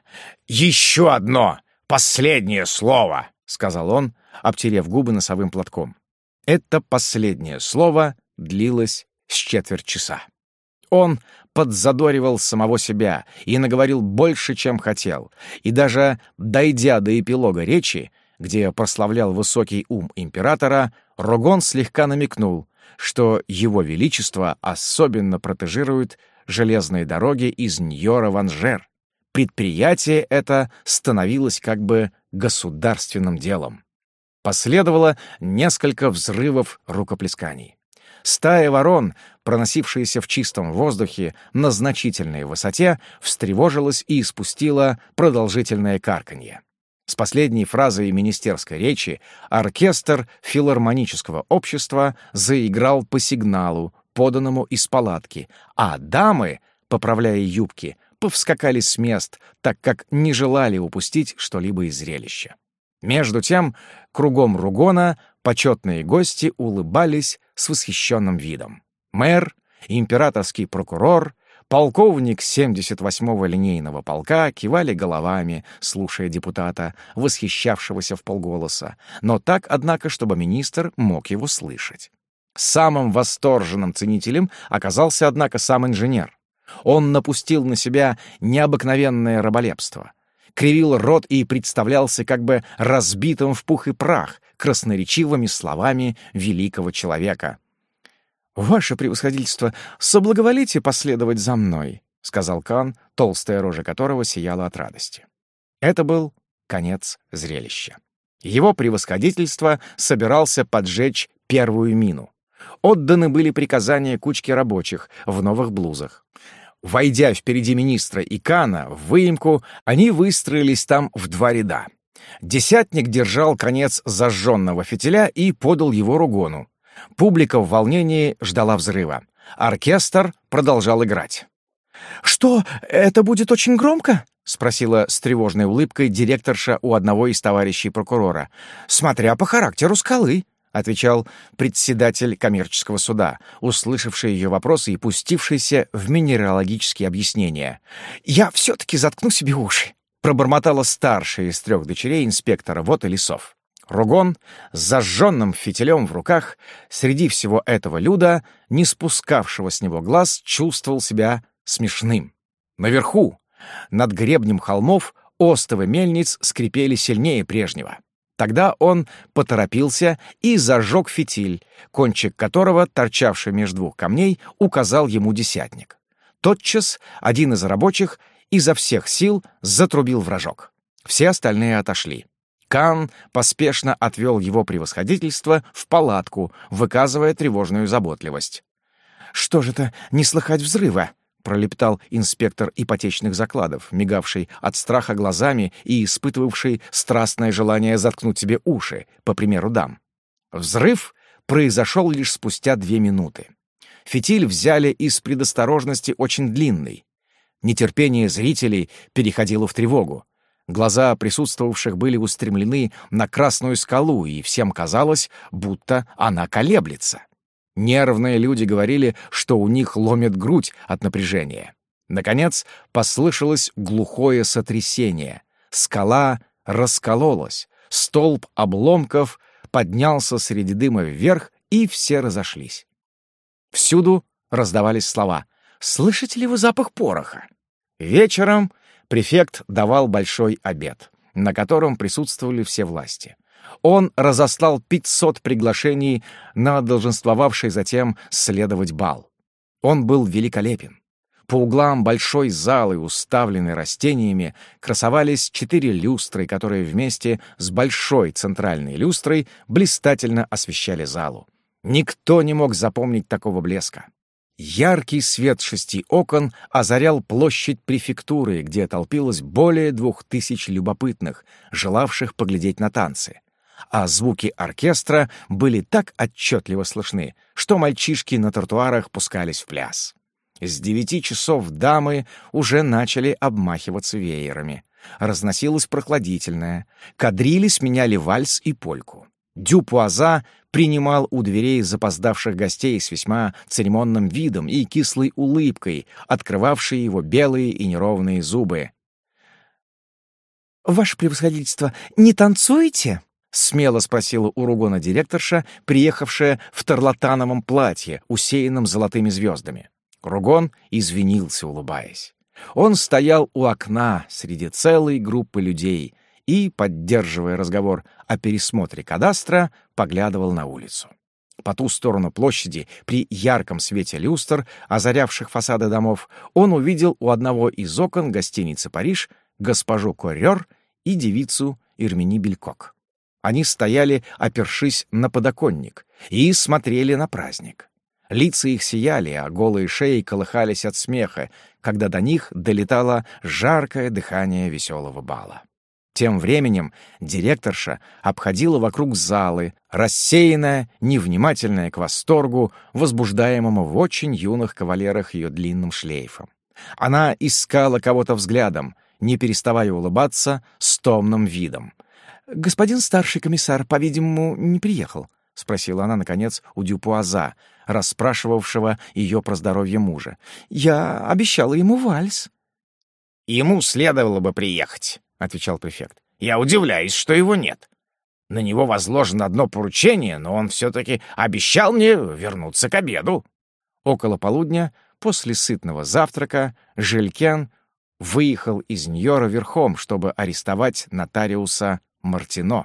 еще одно, последнее слово!» — сказал он, обтерев губы носовым платком. Это последнее слово длилось с четверть часа. Он подзадоривал самого себя и наговорил больше, чем хотел, и даже, дойдя до эпилога речи, где прославлял высокий ум императора, Ругон слегка намекнул, что его величество особенно протежирует железные дороги из Ньора в Анжер. Предприятие это становилось как бы государственным делом. Последовало несколько взрывов рукоплесканий. Стая ворон, проносившаяся в чистом воздухе на значительной высоте, встревожилась и испустила продолжительное карканье. С последней фразой министерской речи оркестр филармонического общества заиграл по сигналу, поданному из палатки, а дамы, поправляя юбки, повскакали с мест, так как не желали упустить что-либо из зрелища. Между тем, кругом Ругона почетные гости улыбались с восхищенным видом. Мэр, императорский прокурор, полковник семьдесят восьмого линейного полка кивали головами, слушая депутата, восхищавшегося вполголоса, но так, однако, чтобы министр мог его слышать. Самым восторженным ценителем оказался, однако, сам инженер. Он напустил на себя необыкновенное раболепство, кривил рот и представлялся как бы разбитым в пух и прах красноречивыми словами великого человека. «Ваше превосходительство, соблаговолите последовать за мной», — сказал Кан, толстая рожа которого сияла от радости. Это был конец зрелища. Его превосходительство собирался поджечь первую мину. Отданы были приказания кучке рабочих в новых блузах. Войдя впереди министра и Кана в выемку, они выстроились там в два ряда. Десятник держал конец зажженного фитиля и подал его Ругону. Публика в волнении ждала взрыва. Оркестр продолжал играть. «Что, это будет очень громко?» — спросила с тревожной улыбкой директорша у одного из товарищей прокурора. «Смотря по характеру скалы», — отвечал председатель коммерческого суда, услышавший ее вопросы и пустившийся в минералогические объяснения. «Я все-таки заткну себе уши», — пробормотала старшая из трех дочерей инспектора вод и лесов. Ругон с зажженным фитилем в руках среди всего этого люда, не спускавшего с него глаз, чувствовал себя смешным. Наверху, над гребнем холмов, остовы мельниц скрипели сильнее прежнего. Тогда он поторопился и зажег фитиль, кончик которого, торчавший между двух камней, указал ему десятник. Тотчас один из рабочих изо всех сил затрубил в рожок. Все остальные отошли. Кан поспешно отвел его превосходительство в палатку, выказывая тревожную заботливость. «Что же это, не слыхать взрыва?» — пролепетал инспектор ипотечных закладов, мигавший от страха глазами и испытывавший страстное желание заткнуть себе уши, по примеру дам. Взрыв произошел лишь спустя две минуты. Фитиль взяли из предосторожности очень длинный. Нетерпение зрителей переходило в тревогу. Глаза присутствовавших были устремлены на Красную скалу, и всем казалось, будто она колеблется. Нервные люди говорили, что у них ломит грудь от напряжения. Наконец послышалось глухое сотрясение. Скала раскололась, столб обломков поднялся среди дыма вверх, и все разошлись. Всюду раздавались слова: «Слышите ли вы запах пороха?» Вечером префект давал большой обед, на котором присутствовали все власти. Он разослал пятьсот приглашений на долженствовавший затем следовать бал. Он был великолепен. По углам большой залы, уставленной растениями, красовались четыре люстры, которые вместе с большой центральной люстрой блистательно освещали залу. Никто не мог запомнить такого блеска. Яркий свет шести окон озарял площадь префектуры, где толпилось более двух тысяч любопытных, желавших поглядеть на танцы. А звуки оркестра были так отчетливо слышны, что мальчишки на тротуарах пускались в пляс. С девяти часов дамы уже начали обмахиваться веерами. Разносилось прохладительное. Кадрили сменяли вальс и польку. Дюпуаза принимал у дверей запоздавших гостей с весьма церемонным видом и кислой улыбкой, открывавшей его белые и неровные зубы. «Ваше превосходительство, не танцуете?» — смело спросила у Ругона директорша, приехавшая в тарлатановом платье, усеянном золотыми звездами. Ругон извинился, улыбаясь. Он стоял у окна среди целой группы людей и, поддерживая разговор о пересмотре кадастра, поглядывал на улицу. По ту сторону площади, при ярком свете люстр, озарявших фасады домов, он увидел у одного из окон гостиницы «Париж» госпожу Коррер и девицу Ирмени Белькок. Они стояли, опершись на подоконник, и смотрели на праздник. Лица их сияли, а голые шеи колыхались от смеха, когда до них долетало жаркое дыхание веселого бала. Тем временем директорша обходила вокруг залы, рассеянная, невнимательная к восторгу, возбуждаемому в очень юных кавалерах ее длинным шлейфом. Она искала кого-то взглядом, не переставая улыбаться с томным видом. «Господин старший комиссар, по-видимому, не приехал?» — спросила она, наконец, у Дюпуаза, расспрашивавшего ее про здоровье мужа. «Я обещала ему вальс». «Ему следовало бы приехать», — отвечал префект. «Я удивляюсь, что его нет. На него возложено одно поручение, но он все-таки обещал мне вернуться к обеду». Около полудня, после сытного завтрака, Жилькен выехал из Ньора верхом, чтобы арестовать нотариуса Мартино.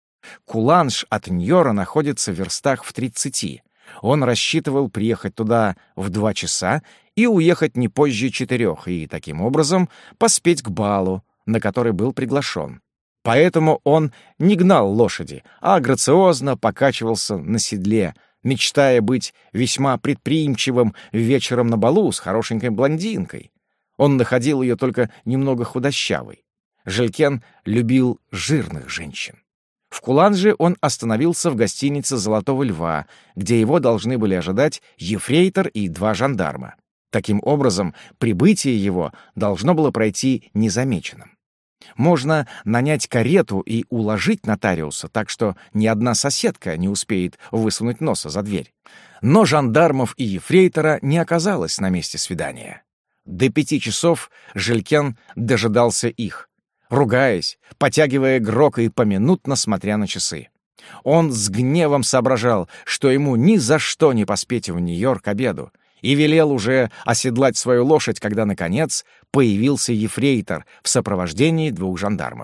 Куланж от Ньора находится в верстах в тридцати. Он рассчитывал приехать туда в два часа и уехать не позже четырех, и таким образом поспеть к балу, на который был приглашен. Поэтому он не гнал лошади, а грациозно покачивался на седле, мечтая быть весьма предприимчивым вечером на балу с хорошенькой блондинкой. Он находил ее только немного худощавой. Жилькен любил жирных женщин. В Куланже он остановился в гостинице «Золотого льва», где его должны были ожидать ефрейтор и два жандарма. Таким образом, прибытие его должно было пройти незамеченным. Можно нанять карету и уложить нотариуса, так что ни одна соседка не успеет высунуть носа за дверь. Но жандармов и ефрейтора не оказалось на месте свидания. До пяти часов Жилькен дожидался их, ругаясь, потягивая грок и поминутно смотря на часы. Он с гневом соображал, что ему ни за что не поспеть в Нью-Йорк к обеду, и велел уже оседлать свою лошадь, когда, наконец, появился ефрейтор в сопровождении двух жандармов.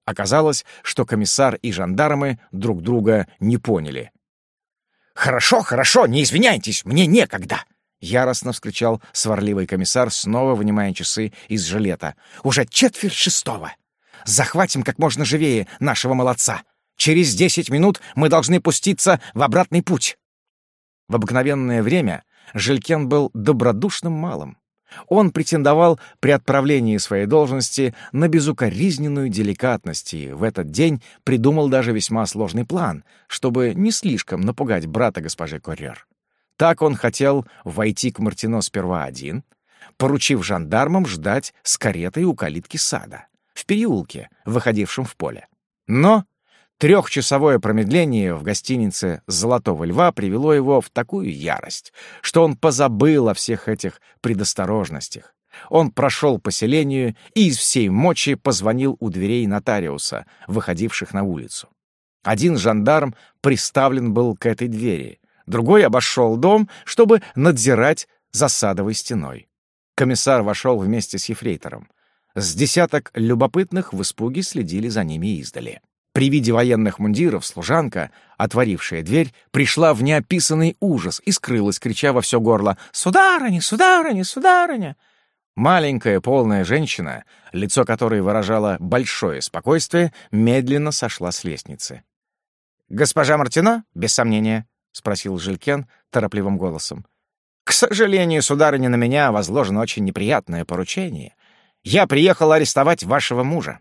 Оказалось, что комиссар и жандармы друг друга не поняли. «Хорошо, хорошо, не извиняйтесь, мне некогда!» — яростно вскричал сварливый комиссар, снова вынимая часы из жилета. «Уже четверть шестого! Захватим как можно живее нашего молодца! Через десять минут мы должны пуститься в обратный путь!» В обыкновенное время Жилькен был добродушным малым. Он претендовал при отправлении своей должности на безукоризненную деликатность и в этот день придумал даже весьма сложный план, чтобы не слишком напугать брата госпожи Коррер. Так он хотел войти к Мартино сперва один, поручив жандармам ждать с каретой у калитки сада, в переулке, выходившем в поле. Но трехчасовое промедление в гостинице «Золотого льва» привело его в такую ярость, что он позабыл о всех этих предосторожностях. Он прошел по селению и из всей мочи позвонил у дверей нотариуса, выходивших на улицу. Один жандарм приставлен был к этой двери, другой обошел дом, чтобы надзирать за садовой стеной. Комиссар вошел вместе с ефрейтором. С десяток любопытных в испуге следили за ними издали. При виде военных мундиров служанка, отворившая дверь, пришла в неописанный ужас и скрылась, крича во все горло: «Сударыня, сударыня, сударыня!» Маленькая полная женщина, лицо которой выражало большое спокойствие, медленно сошла с лестницы. «Госпожа Мартино, без сомнения?» — спросил Жилькен торопливым голосом. «К сожалению, сударыня, на меня возложено очень неприятное поручение. Я приехал арестовать вашего мужа».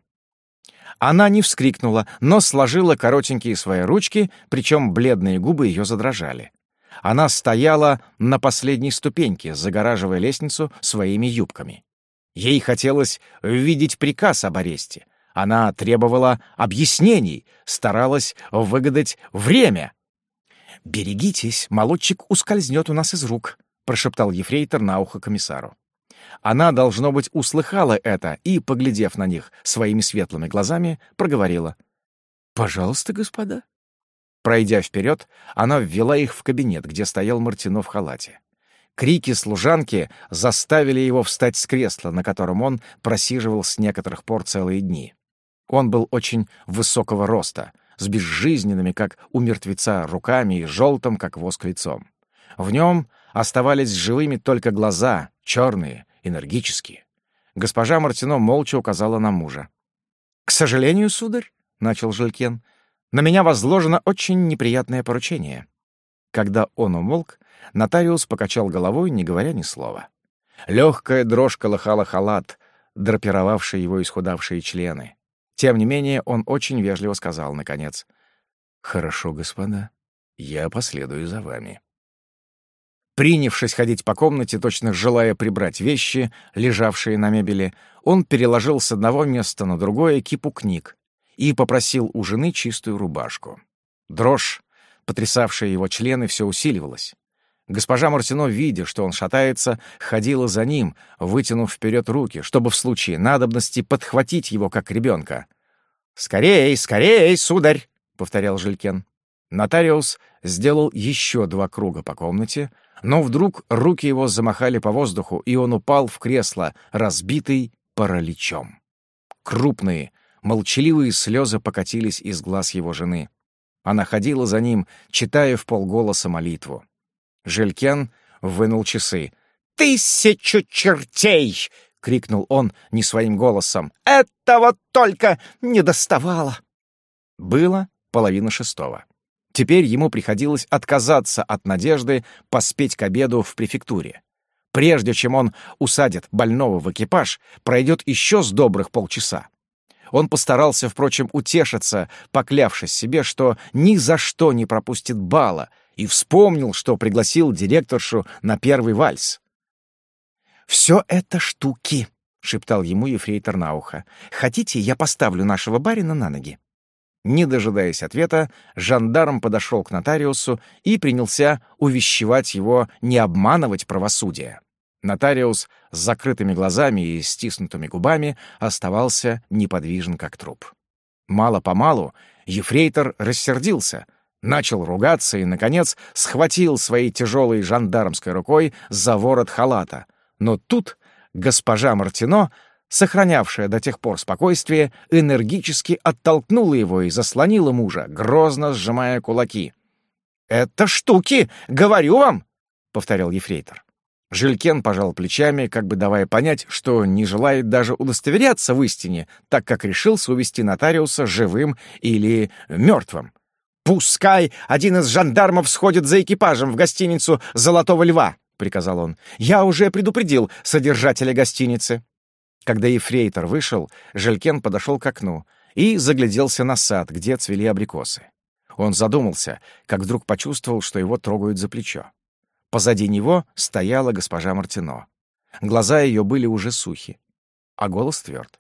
Она не вскрикнула, но сложила коротенькие свои ручки, причем бледные губы ее задрожали. Она стояла на последней ступеньке, загораживая лестницу своими юбками. Ей хотелось видеть приказ об аресте. Она требовала объяснений, старалась выгадать время. «Берегитесь, молодчик ускользнет у нас из рук», — прошептал ефрейтор на ухо комиссару. Она, должно быть, услыхала это и, поглядев на них своими светлыми глазами, проговорила: «Пожалуйста, господа». Пройдя вперед, она ввела их в кабинет, где стоял Мартино в халате. Крики служанки заставили его встать с кресла, на котором он просиживал с некоторых пор целые дни. Он был очень высокого роста, с безжизненными, как у мертвеца, руками и желтым, как воск, лицом. В нем оставались живыми только глаза, черные, энергические. Госпожа Мартино молча указала на мужа. «К сожалению, сударь, — начал Жилькен, — на меня возложено очень неприятное поручение». Когда он умолк, нотариус покачал головой, не говоря ни слова. Легкая дрожь колыхала халат, драпировавший его исхудавшие члены. Тем не менее, он очень вежливо сказал, наконец: «Хорошо, господа, я последую за вами». Принявшись ходить по комнате, точно желая прибрать вещи, лежавшие на мебели, он переложил с одного места на другое кипу книг и попросил у жены чистую рубашку. Дрожь, потрясавшая его члены, все усиливалась. Госпожа Мартино, видя, что он шатается, ходила за ним, вытянув вперед руки, чтобы в случае надобности подхватить его, как ребенка. «Скорей, скорей, сударь!» — повторял Жилькен. Нотариус сделал еще два круга по комнате, но вдруг руки его замахали по воздуху, и он упал в кресло, разбитый параличом. Крупные, молчаливые слезы покатились из глаз его жены. Она ходила за ним, читая вполголоса молитву. Жилькен вынул часы. «Тысячу чертей!» — крикнул он не своим голосом. «Этого только не доставало!» Было половина шестого. Теперь ему приходилось отказаться от надежды поспеть к обеду в префектуре. Прежде чем он усадит больного в экипаж, пройдет еще с добрых полчаса. Он постарался, впрочем, утешиться, поклявшись себе, что ни за что не пропустит бала, и вспомнил, что пригласил директоршу на первый вальс. «Все это штуки», — шептал ему ефрейтор на ухо. «Хотите, я поставлю нашего барина на ноги?» Не дожидаясь ответа, жандарм подошел к нотариусу и принялся увещевать его не обманывать правосудие. Нотариус с закрытыми глазами и стиснутыми губами оставался неподвижен, как труп. Мало-помалу ефрейтор рассердился, начал ругаться и, наконец, схватил своей тяжелой жандармской рукой за ворот халата. Но тут госпожа Мартино сохранявшая до тех пор спокойствие, энергически оттолкнула его и заслонила мужа, грозно сжимая кулаки. «Это штуки, говорю вам!» — повторял ефрейтор. Жилькен пожал плечами, как бы давая понять, что не желает даже удостоверяться в истине, так как решился увести нотариуса живым или мертвым. «Пускай один из жандармов сходит за экипажем в гостиницу «Золотого льва», — приказал он. «Я уже предупредил содержателя гостиницы». Когда ефрейтор вышел, Жилькен подошел к окну и загляделся на сад, где цвели абрикосы. Он задумался, как вдруг почувствовал, что его трогают за плечо. Позади него стояла госпожа Мартино. Глаза ее были уже сухи, а голос тверд.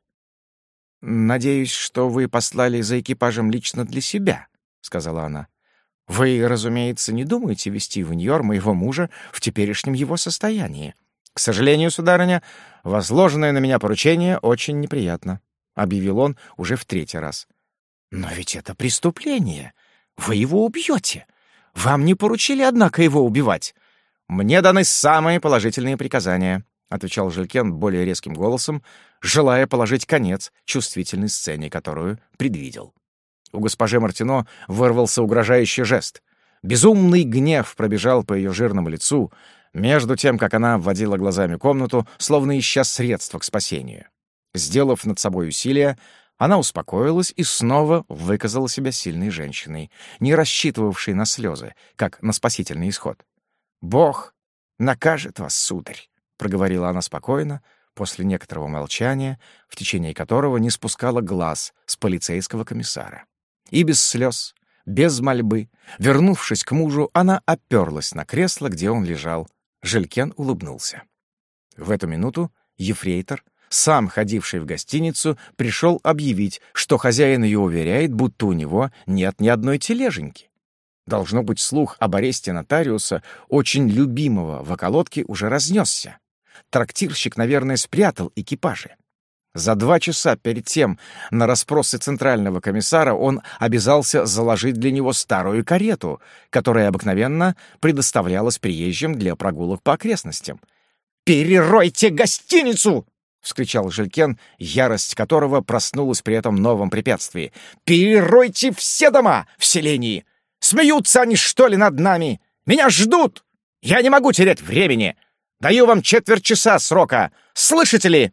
«Надеюсь, что вы послали за экипажем лично для себя», — сказала она. «Вы, разумеется, не думаете везти в Нью-Йорк моего мужа в теперешнем его состоянии. К сожалению, сударыня, возложенное на меня поручение очень неприятно», — объявил он уже в третий раз. «Но ведь это преступление. Вы его убьете. Вам не поручили, однако, его убивать». «Мне даны самые положительные приказания», — отвечал Жилькен более резким голосом, желая положить конец чувствительной сцене, которую предвидел. У госпожи Мартино вырвался угрожающий жест. Безумный гнев пробежал по ее жирному лицу, между тем, как она обводила глазами комнату, словно ища средства к спасению. Сделав над собой усилие, она успокоилась и снова выказала себя сильной женщиной, не рассчитывавшей на слезы, как на спасительный исход. «Бог накажет вас, сударь», — проговорила она спокойно, после некоторого молчания, в течение которого не спускала глаз с полицейского комиссара. И без слез, без мольбы, вернувшись к мужу, она оперлась на кресло, где он лежал. Жилькен улыбнулся. В эту минуту ефрейтор, сам ходивший в гостиницу, пришел объявить, что хозяин ее уверяет, будто у него нет ни одной тележеньки. Должно быть, слух об аресте нотариуса, очень любимого в околотке, уже разнесся. Трактирщик, наверное, спрятал экипажи. За два часа перед тем на расспросы центрального комиссара он обязался заложить для него старую карету, которая обыкновенно предоставлялась приезжим для прогулок по окрестностям. «Переройте гостиницу!» — вскричал Жилькен, ярость которого проснулась при этом новом препятствии. «Переройте все дома в селении! Смеются они, что ли, над нами? Меня ждут! Я не могу терять времени! Даю вам четверть часа срока! Слышите ли?»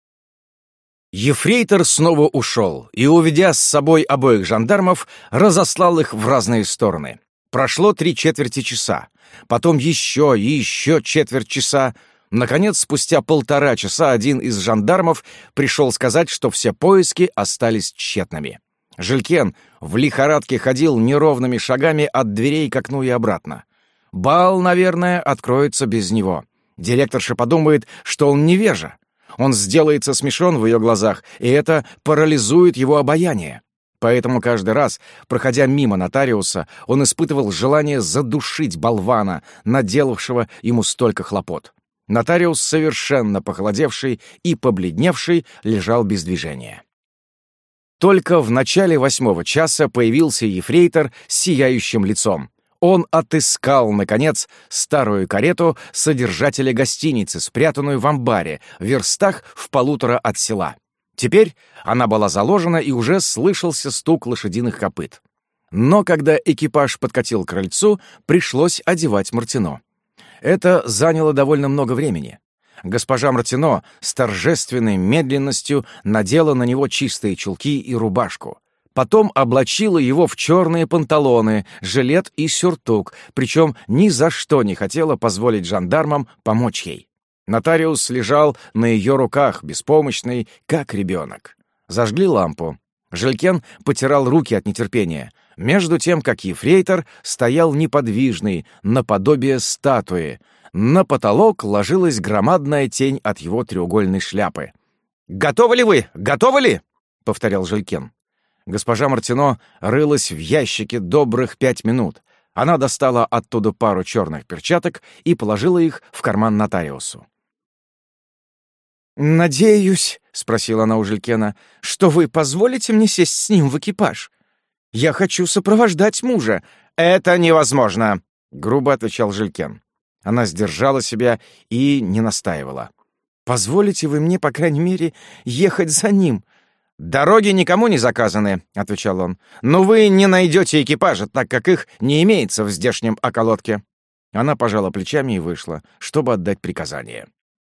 Ефрейтор снова ушел и, уведя с собой обоих жандармов, разослал их в разные стороны. Прошло три четверти часа, потом еще и еще четверть часа. Наконец, спустя полтора часа один из жандармов пришел сказать, что все поиски остались тщетными. Жилькен в лихорадке ходил неровными шагами от дверей к окну и обратно. Бал, наверное, откроется без него. Директорша подумает, что он невежа. Он сделается смешон в ее глазах, и это парализует его обаяние. Поэтому каждый раз, проходя мимо нотариуса, он испытывал желание задушить болвана, наделавшего ему столько хлопот. Нотариус, совершенно похолодевший и побледневший, лежал без движения. Только в начале восьмого часа появился ефрейтор с сияющим лицом. Он отыскал, наконец, старую карету содержателя гостиницы, спрятанную в амбаре, в верстах в полутора от села. Теперь она была заложена, и уже слышался стук лошадиных копыт. Но когда экипаж подкатил к крыльцу, пришлось одевать Мартино. Это заняло довольно много времени. Госпожа Мартино с торжественной медленностью надела на него чистые чулки и рубашку. Потом облачила его в черные панталоны, жилет и сюртук, причем ни за что не хотела позволить жандармам помочь ей. Нотариус лежал на ее руках, беспомощный, как ребенок. Зажгли лампу. Жилькен потирал руки от нетерпения, между тем, как ефрейтор стоял неподвижный, наподобие статуи. На потолок ложилась громадная тень от его треугольной шляпы. «Готовы ли вы? Готовы ли?» — повторял Жилькен. Госпожа Мартино рылась в ящике добрых пять минут. Она достала оттуда пару черных перчаток и положила их в карман нотариусу. «Надеюсь, — спросила она у Жилькена, — что вы позволите мне сесть с ним в экипаж? Я хочу сопровождать мужа». «Это невозможно!» — грубо отвечал Жилькен. Она сдержала себя и не настаивала. Позволите вы мне, по крайней мере, ехать за ним?» «Дороги никому не заказаны», — отвечал он. «Но вы не найдете экипажа, так как их не имеется в здешнем околотке». Она пожала плечами и вышла, чтобы отдать приказание.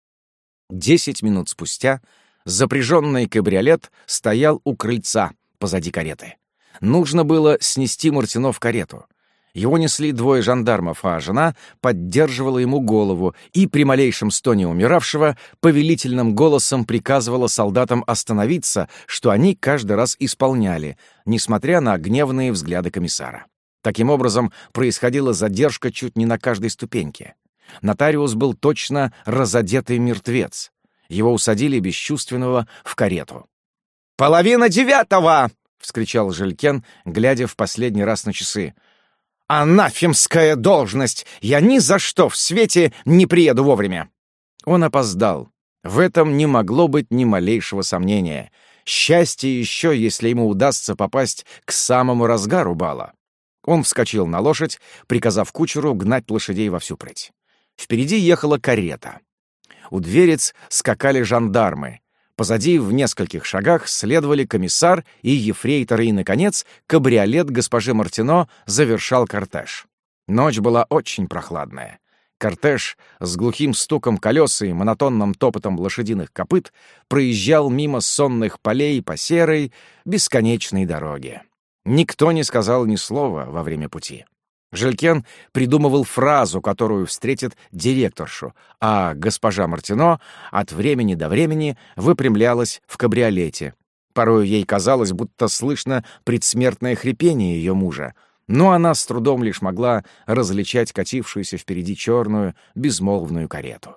Десять минут спустя запряженный кабриолет стоял у крыльца позади кареты. Нужно было снести Мартино в карету. Его несли двое жандармов, а жена поддерживала ему голову и при малейшем стоне умиравшего повелительным голосом приказывала солдатам остановиться, что они каждый раз исполняли, несмотря на гневные взгляды комиссара. Таким образом, происходила задержка чуть не на каждой ступеньке. Нотариус был точно разодетый мертвец. Его усадили бесчувственного в карету. «Половина девятого!» — вскричал Жилькен, глядя в последний раз на часы. «Анафемская должность! Я ни за что в свете не приеду вовремя!» Он опоздал. В этом не могло быть ни малейшего сомнения. Счастье еще, если ему удастся попасть к самому разгару бала. Он вскочил на лошадь, приказав кучеру гнать лошадей во всю прыть. Впереди ехала карета. У дверец скакали жандармы. Позади в нескольких шагах следовали комиссар и ефрейторы, и, наконец, кабриолет госпожи Мартино завершал кортеж. Ночь была очень прохладная. Кортеж с глухим стуком колес и монотонным топотом лошадиных копыт проезжал мимо сонных полей по серой, бесконечной дороге. Никто не сказал ни слова во время пути. Жилькен придумывал фразу, которую встретит директоршу, а госпожа Мартино от времени до времени выпрямлялась в кабриолете. Порою ей казалось, будто слышно предсмертное хрипение ее мужа, но она с трудом лишь могла различать катившуюся впереди черную, безмолвную карету.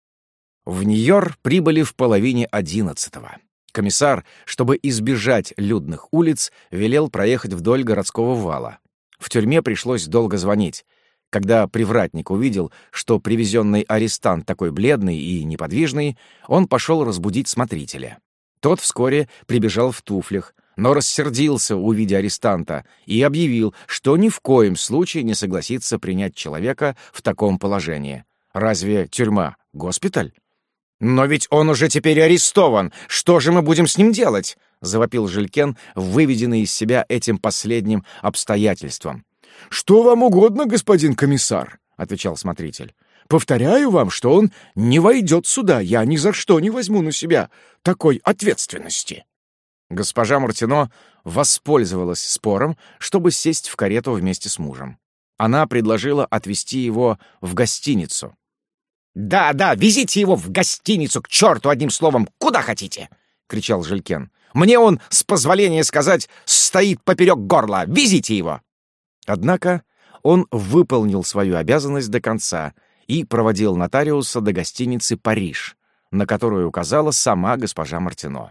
В Нью-Йорк прибыли в половине одиннадцатого. Комиссар, чтобы избежать людных улиц, велел проехать вдоль городского вала. В тюрьме пришлось долго звонить. Когда привратник увидел, что привезенный арестант такой бледный и неподвижный, он пошел разбудить смотрителя. Тот вскоре прибежал в туфлях, но рассердился, увидя арестанта, и объявил, что ни в коем случае не согласится принять человека в таком положении. Разве тюрьма — госпиталь? «Но ведь он уже теперь арестован! Что же мы будем с ним делать?» — завопил Жилькен, выведенный из себя этим последним обстоятельством. «Что вам угодно, господин комиссар», — отвечал смотритель. «Повторяю вам, что он не войдет сюда. Я ни за что не возьму на себя такой ответственности». Госпожа Мартино воспользовалась спором, чтобы сесть в карету вместе с мужем. Она предложила отвезти его в гостиницу. «Да, да, везите его в гостиницу, к черту, одним словом, куда хотите!» — кричал Жилькен. «Мне он, с позволения сказать, стоит поперек горла. Везите его!» Однако он выполнил свою обязанность до конца и проводил нотариуса до гостиницы «Париж», на которую указала сама госпожа Мартино.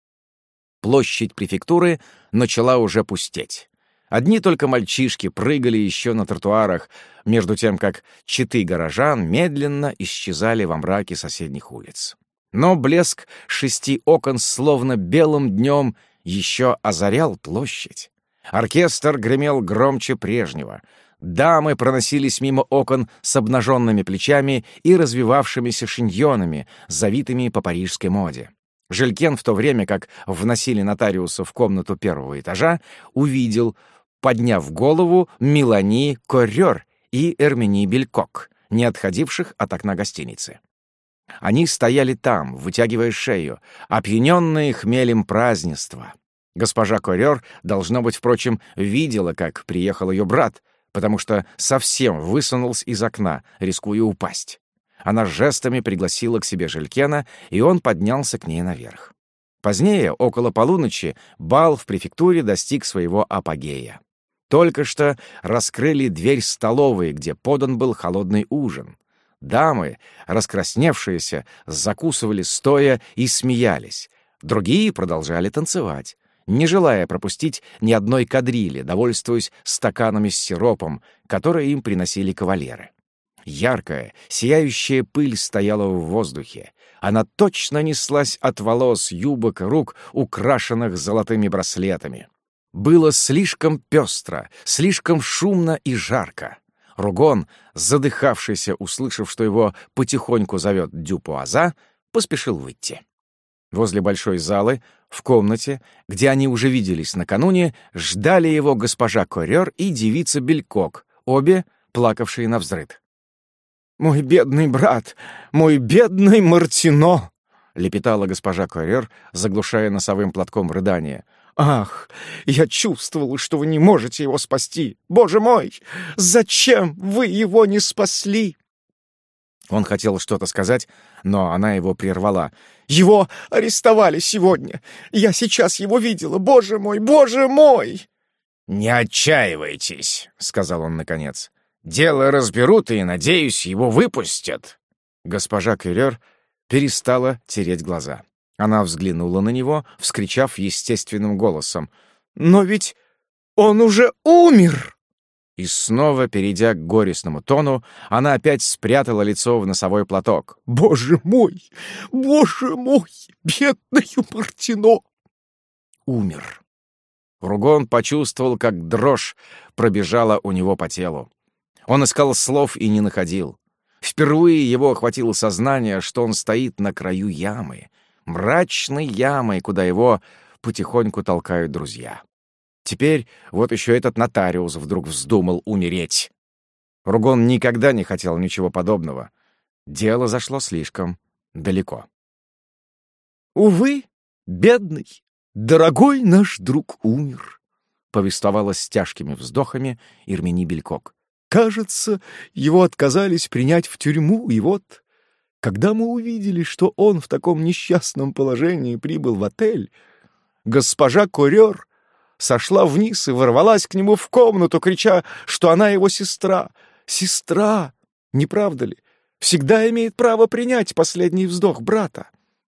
Площадь префектуры начала уже пустеть. Одни только мальчишки прыгали еще на тротуарах, между тем как четы горожан медленно исчезали во мраке соседних улиц. Но блеск шести окон словно белым днем еще озарял площадь. Оркестр гремел громче прежнего. Дамы проносились мимо окон с обнаженными плечами и развивавшимися шиньонами, завитыми по парижской моде. Жилькен, в то время как вносили нотариуса в комнату первого этажа, увидел, подняв голову, Мелани Коррёр и Эрмени Белькок, не отходивших от окна гостиницы. Они стояли там, вытягивая шею, опьяненные хмелем празднества. Госпожа Коррёр, должно быть, впрочем, видела, как приехал ее брат, потому что совсем высунулся из окна, рискуя упасть. Она жестами пригласила к себе Жилькена, и он поднялся к ней наверх. Позднее, около полуночи, бал в префектуре достиг своего апогея. Только что раскрыли дверь столовой, где подан был холодный ужин. Дамы, раскрасневшиеся, закусывали стоя и смеялись. Другие продолжали танцевать, не желая пропустить ни одной кадрили, довольствуясь стаканами с сиропом, которые им приносили кавалеры. Яркая, сияющая пыль стояла в воздухе. Она точно неслась от волос, юбок и рук, украшенных золотыми браслетами. Было слишком пестро, слишком шумно и жарко. Ругон, задыхавшийся, услышав, что его потихоньку зовет Дюпуаза, поспешил выйти. Возле большой залы, в комнате, где они уже виделись накануне, ждали его госпожа Корёр и девица Белькок, обе плакавшие навзрыд. «Мой бедный брат, мой бедный Мартино!» — лепетала госпожа Корёр, заглушая носовым платком рыдания. «Ах, я чувствовала, что вы не можете его спасти! Боже мой, зачем вы его не спасли?» Он хотел что-то сказать, но она его прервала. «Его арестовали сегодня! Я сейчас его видела! Боже мой, боже мой!» «Не отчаивайтесь», — сказал он наконец. «Дело разберут и, надеюсь, его выпустят». Госпожа Корёр перестала тереть глаза. Она взглянула на него, вскричав естественным голосом: «Но ведь он уже умер!» И снова, перейдя к горестному тону, она опять спрятала лицо в носовой платок. «Боже мой! Боже мой! Бедный Мартино!» Умер. Ругон почувствовал, как дрожь пробежала у него по телу. Он искал слов и не находил. Впервые его охватило сознание, что он стоит на краю ямы, мрачной ямой, куда его потихоньку толкают друзья. Теперь вот еще этот нотариус вдруг вздумал умереть. Ругон никогда не хотел ничего подобного. Дело зашло слишком далеко. «Увы, бедный, дорогой наш друг умер», — повествовала с тяжкими вздохами Ирмени Белькок. «Кажется, его отказались принять в тюрьму, и вот, когда мы увидели, что он в таком несчастном положении прибыл в отель, госпожа Корёр сошла вниз и ворвалась к нему в комнату, крича, что она его сестра. Сестра, не правда ли, всегда имеет право принять последний вздох брата.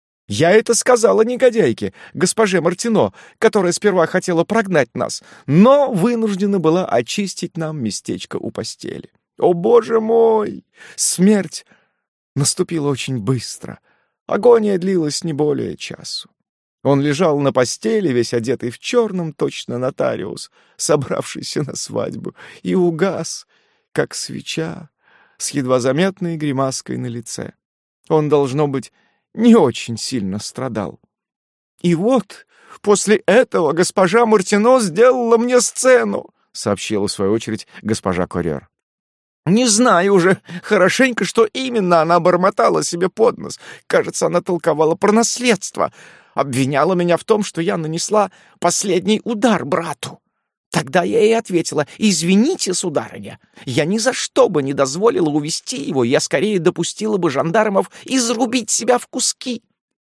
Я это сказала негодяйке, госпоже Мартино, которая сперва хотела прогнать нас, но вынуждена была очистить нам местечко у постели. О, боже мой! Смерть наступила очень быстро. Агония длилась не более часу. Он лежал на постели, весь одетый в черном, точно нотариус, собравшийся на свадьбу, и угас, как свеча, с едва заметной гримаской на лице. Он, должно быть, не очень сильно страдал. «И вот после этого госпожа Мартино сделала мне сцену», — сообщила в свою очередь госпожа Корёр. «Не знаю уже хорошенько, что именно она бормотала себе под нос. Кажется, она толковала про наследство. Обвиняла меня в том, что я нанесла последний удар брату. Тогда я ей ответила: «Извините, сударыня, я ни за что бы не дозволила увести его, я скорее допустила бы жандармов изрубить себя в куски».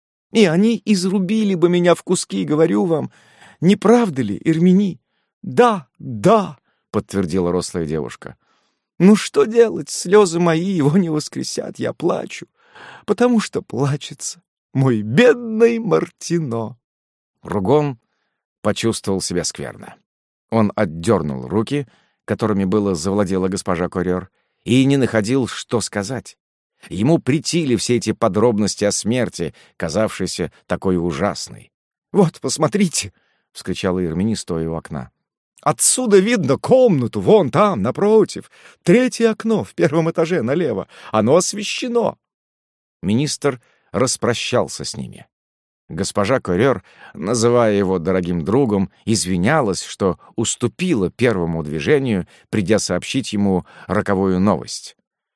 И они изрубили бы меня в куски, говорю вам. Не правда ли, Ирмени? «Да, да», — подтвердила рослая девушка. «Ну что делать? Слезы мои его не воскресят, я плачу, потому что плачется мой бедный Мартино». Ругон почувствовал себя скверно. Он отдернул руки, которыми было завладела госпожа Корёр, и не находил, что сказать. Ему претили все эти подробности о смерти, казавшейся такой ужасной. «Вот, посмотрите!» — вскричала Ирмени, стоя у окна. «Отсюда видно комнату, вон там, напротив. Третье окно в первом этаже налево. Оно освещено». Министр распрощался с ними. Госпожа Корёр, называя его дорогим другом, извинялась, что уступила первому движению, придя сообщить ему роковую новость.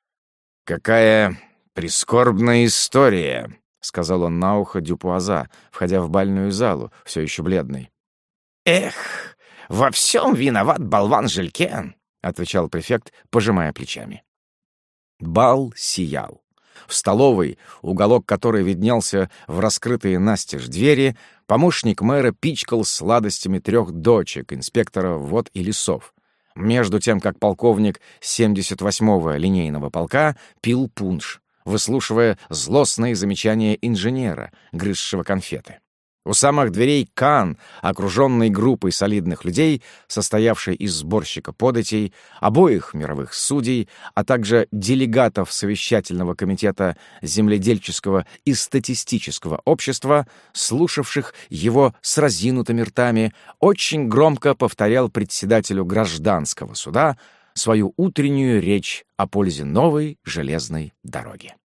«Какая прискорбная история», — сказал он на ухо Дюпуаза, входя в бальную залу, все еще бледный. «Эх, во всем виноват болван Жилькен», — отвечал префект, пожимая плечами. Бал сиял. В столовой, уголок которой виднелся в раскрытые настежь двери, помощник мэра пичкал сладостями трех дочек инспектора вод и лесов, между тем как полковник семьдесят восьмого линейного полка пил пунш, выслушивая злостные замечания инженера, грызшего конфеты. У самых дверей Кан, окруженный группой солидных людей, состоявшей из сборщика податей, обоих мировых судей, а также делегатов совещательного комитета земледельческого и статистического общества, слушавших его с разинутыми ртами, очень громко повторял председателю гражданского суда свою утреннюю речь о пользе новой железной дороги.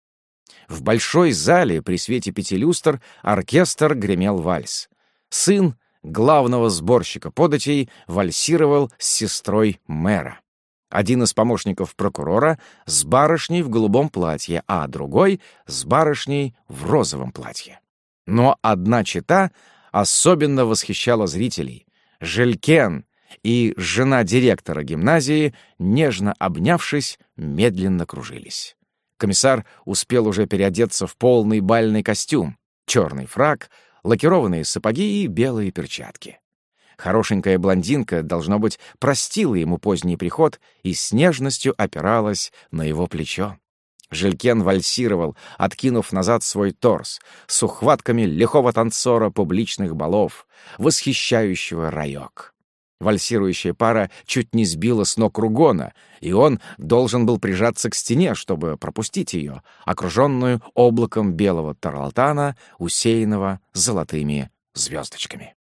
В большой зале при свете пяти люстр оркестр гремел вальс. Сын главного сборщика податей вальсировал с сестрой мэра. Один из помощников прокурора с барышней в голубом платье, а другой с барышней в розовом платье. Но одна чета особенно восхищала зрителей. Желькен и жена директора гимназии, нежно обнявшись, медленно кружились. Комиссар успел уже переодеться в полный бальный костюм, черный фрак, лакированные сапоги и белые перчатки. Хорошенькая блондинка, должно быть, простила ему поздний приход и с нежностью опиралась на его плечо. Желькен вальсировал, откинув назад свой торс, с ухватками лихого танцора публичных балов, восхищающего райок. Вальсирующая пара чуть не сбила с ног Ругона, и он должен был прижаться к стене, чтобы пропустить ее, окруженную облаком белого тарлтана, усеянного золотыми звездочками.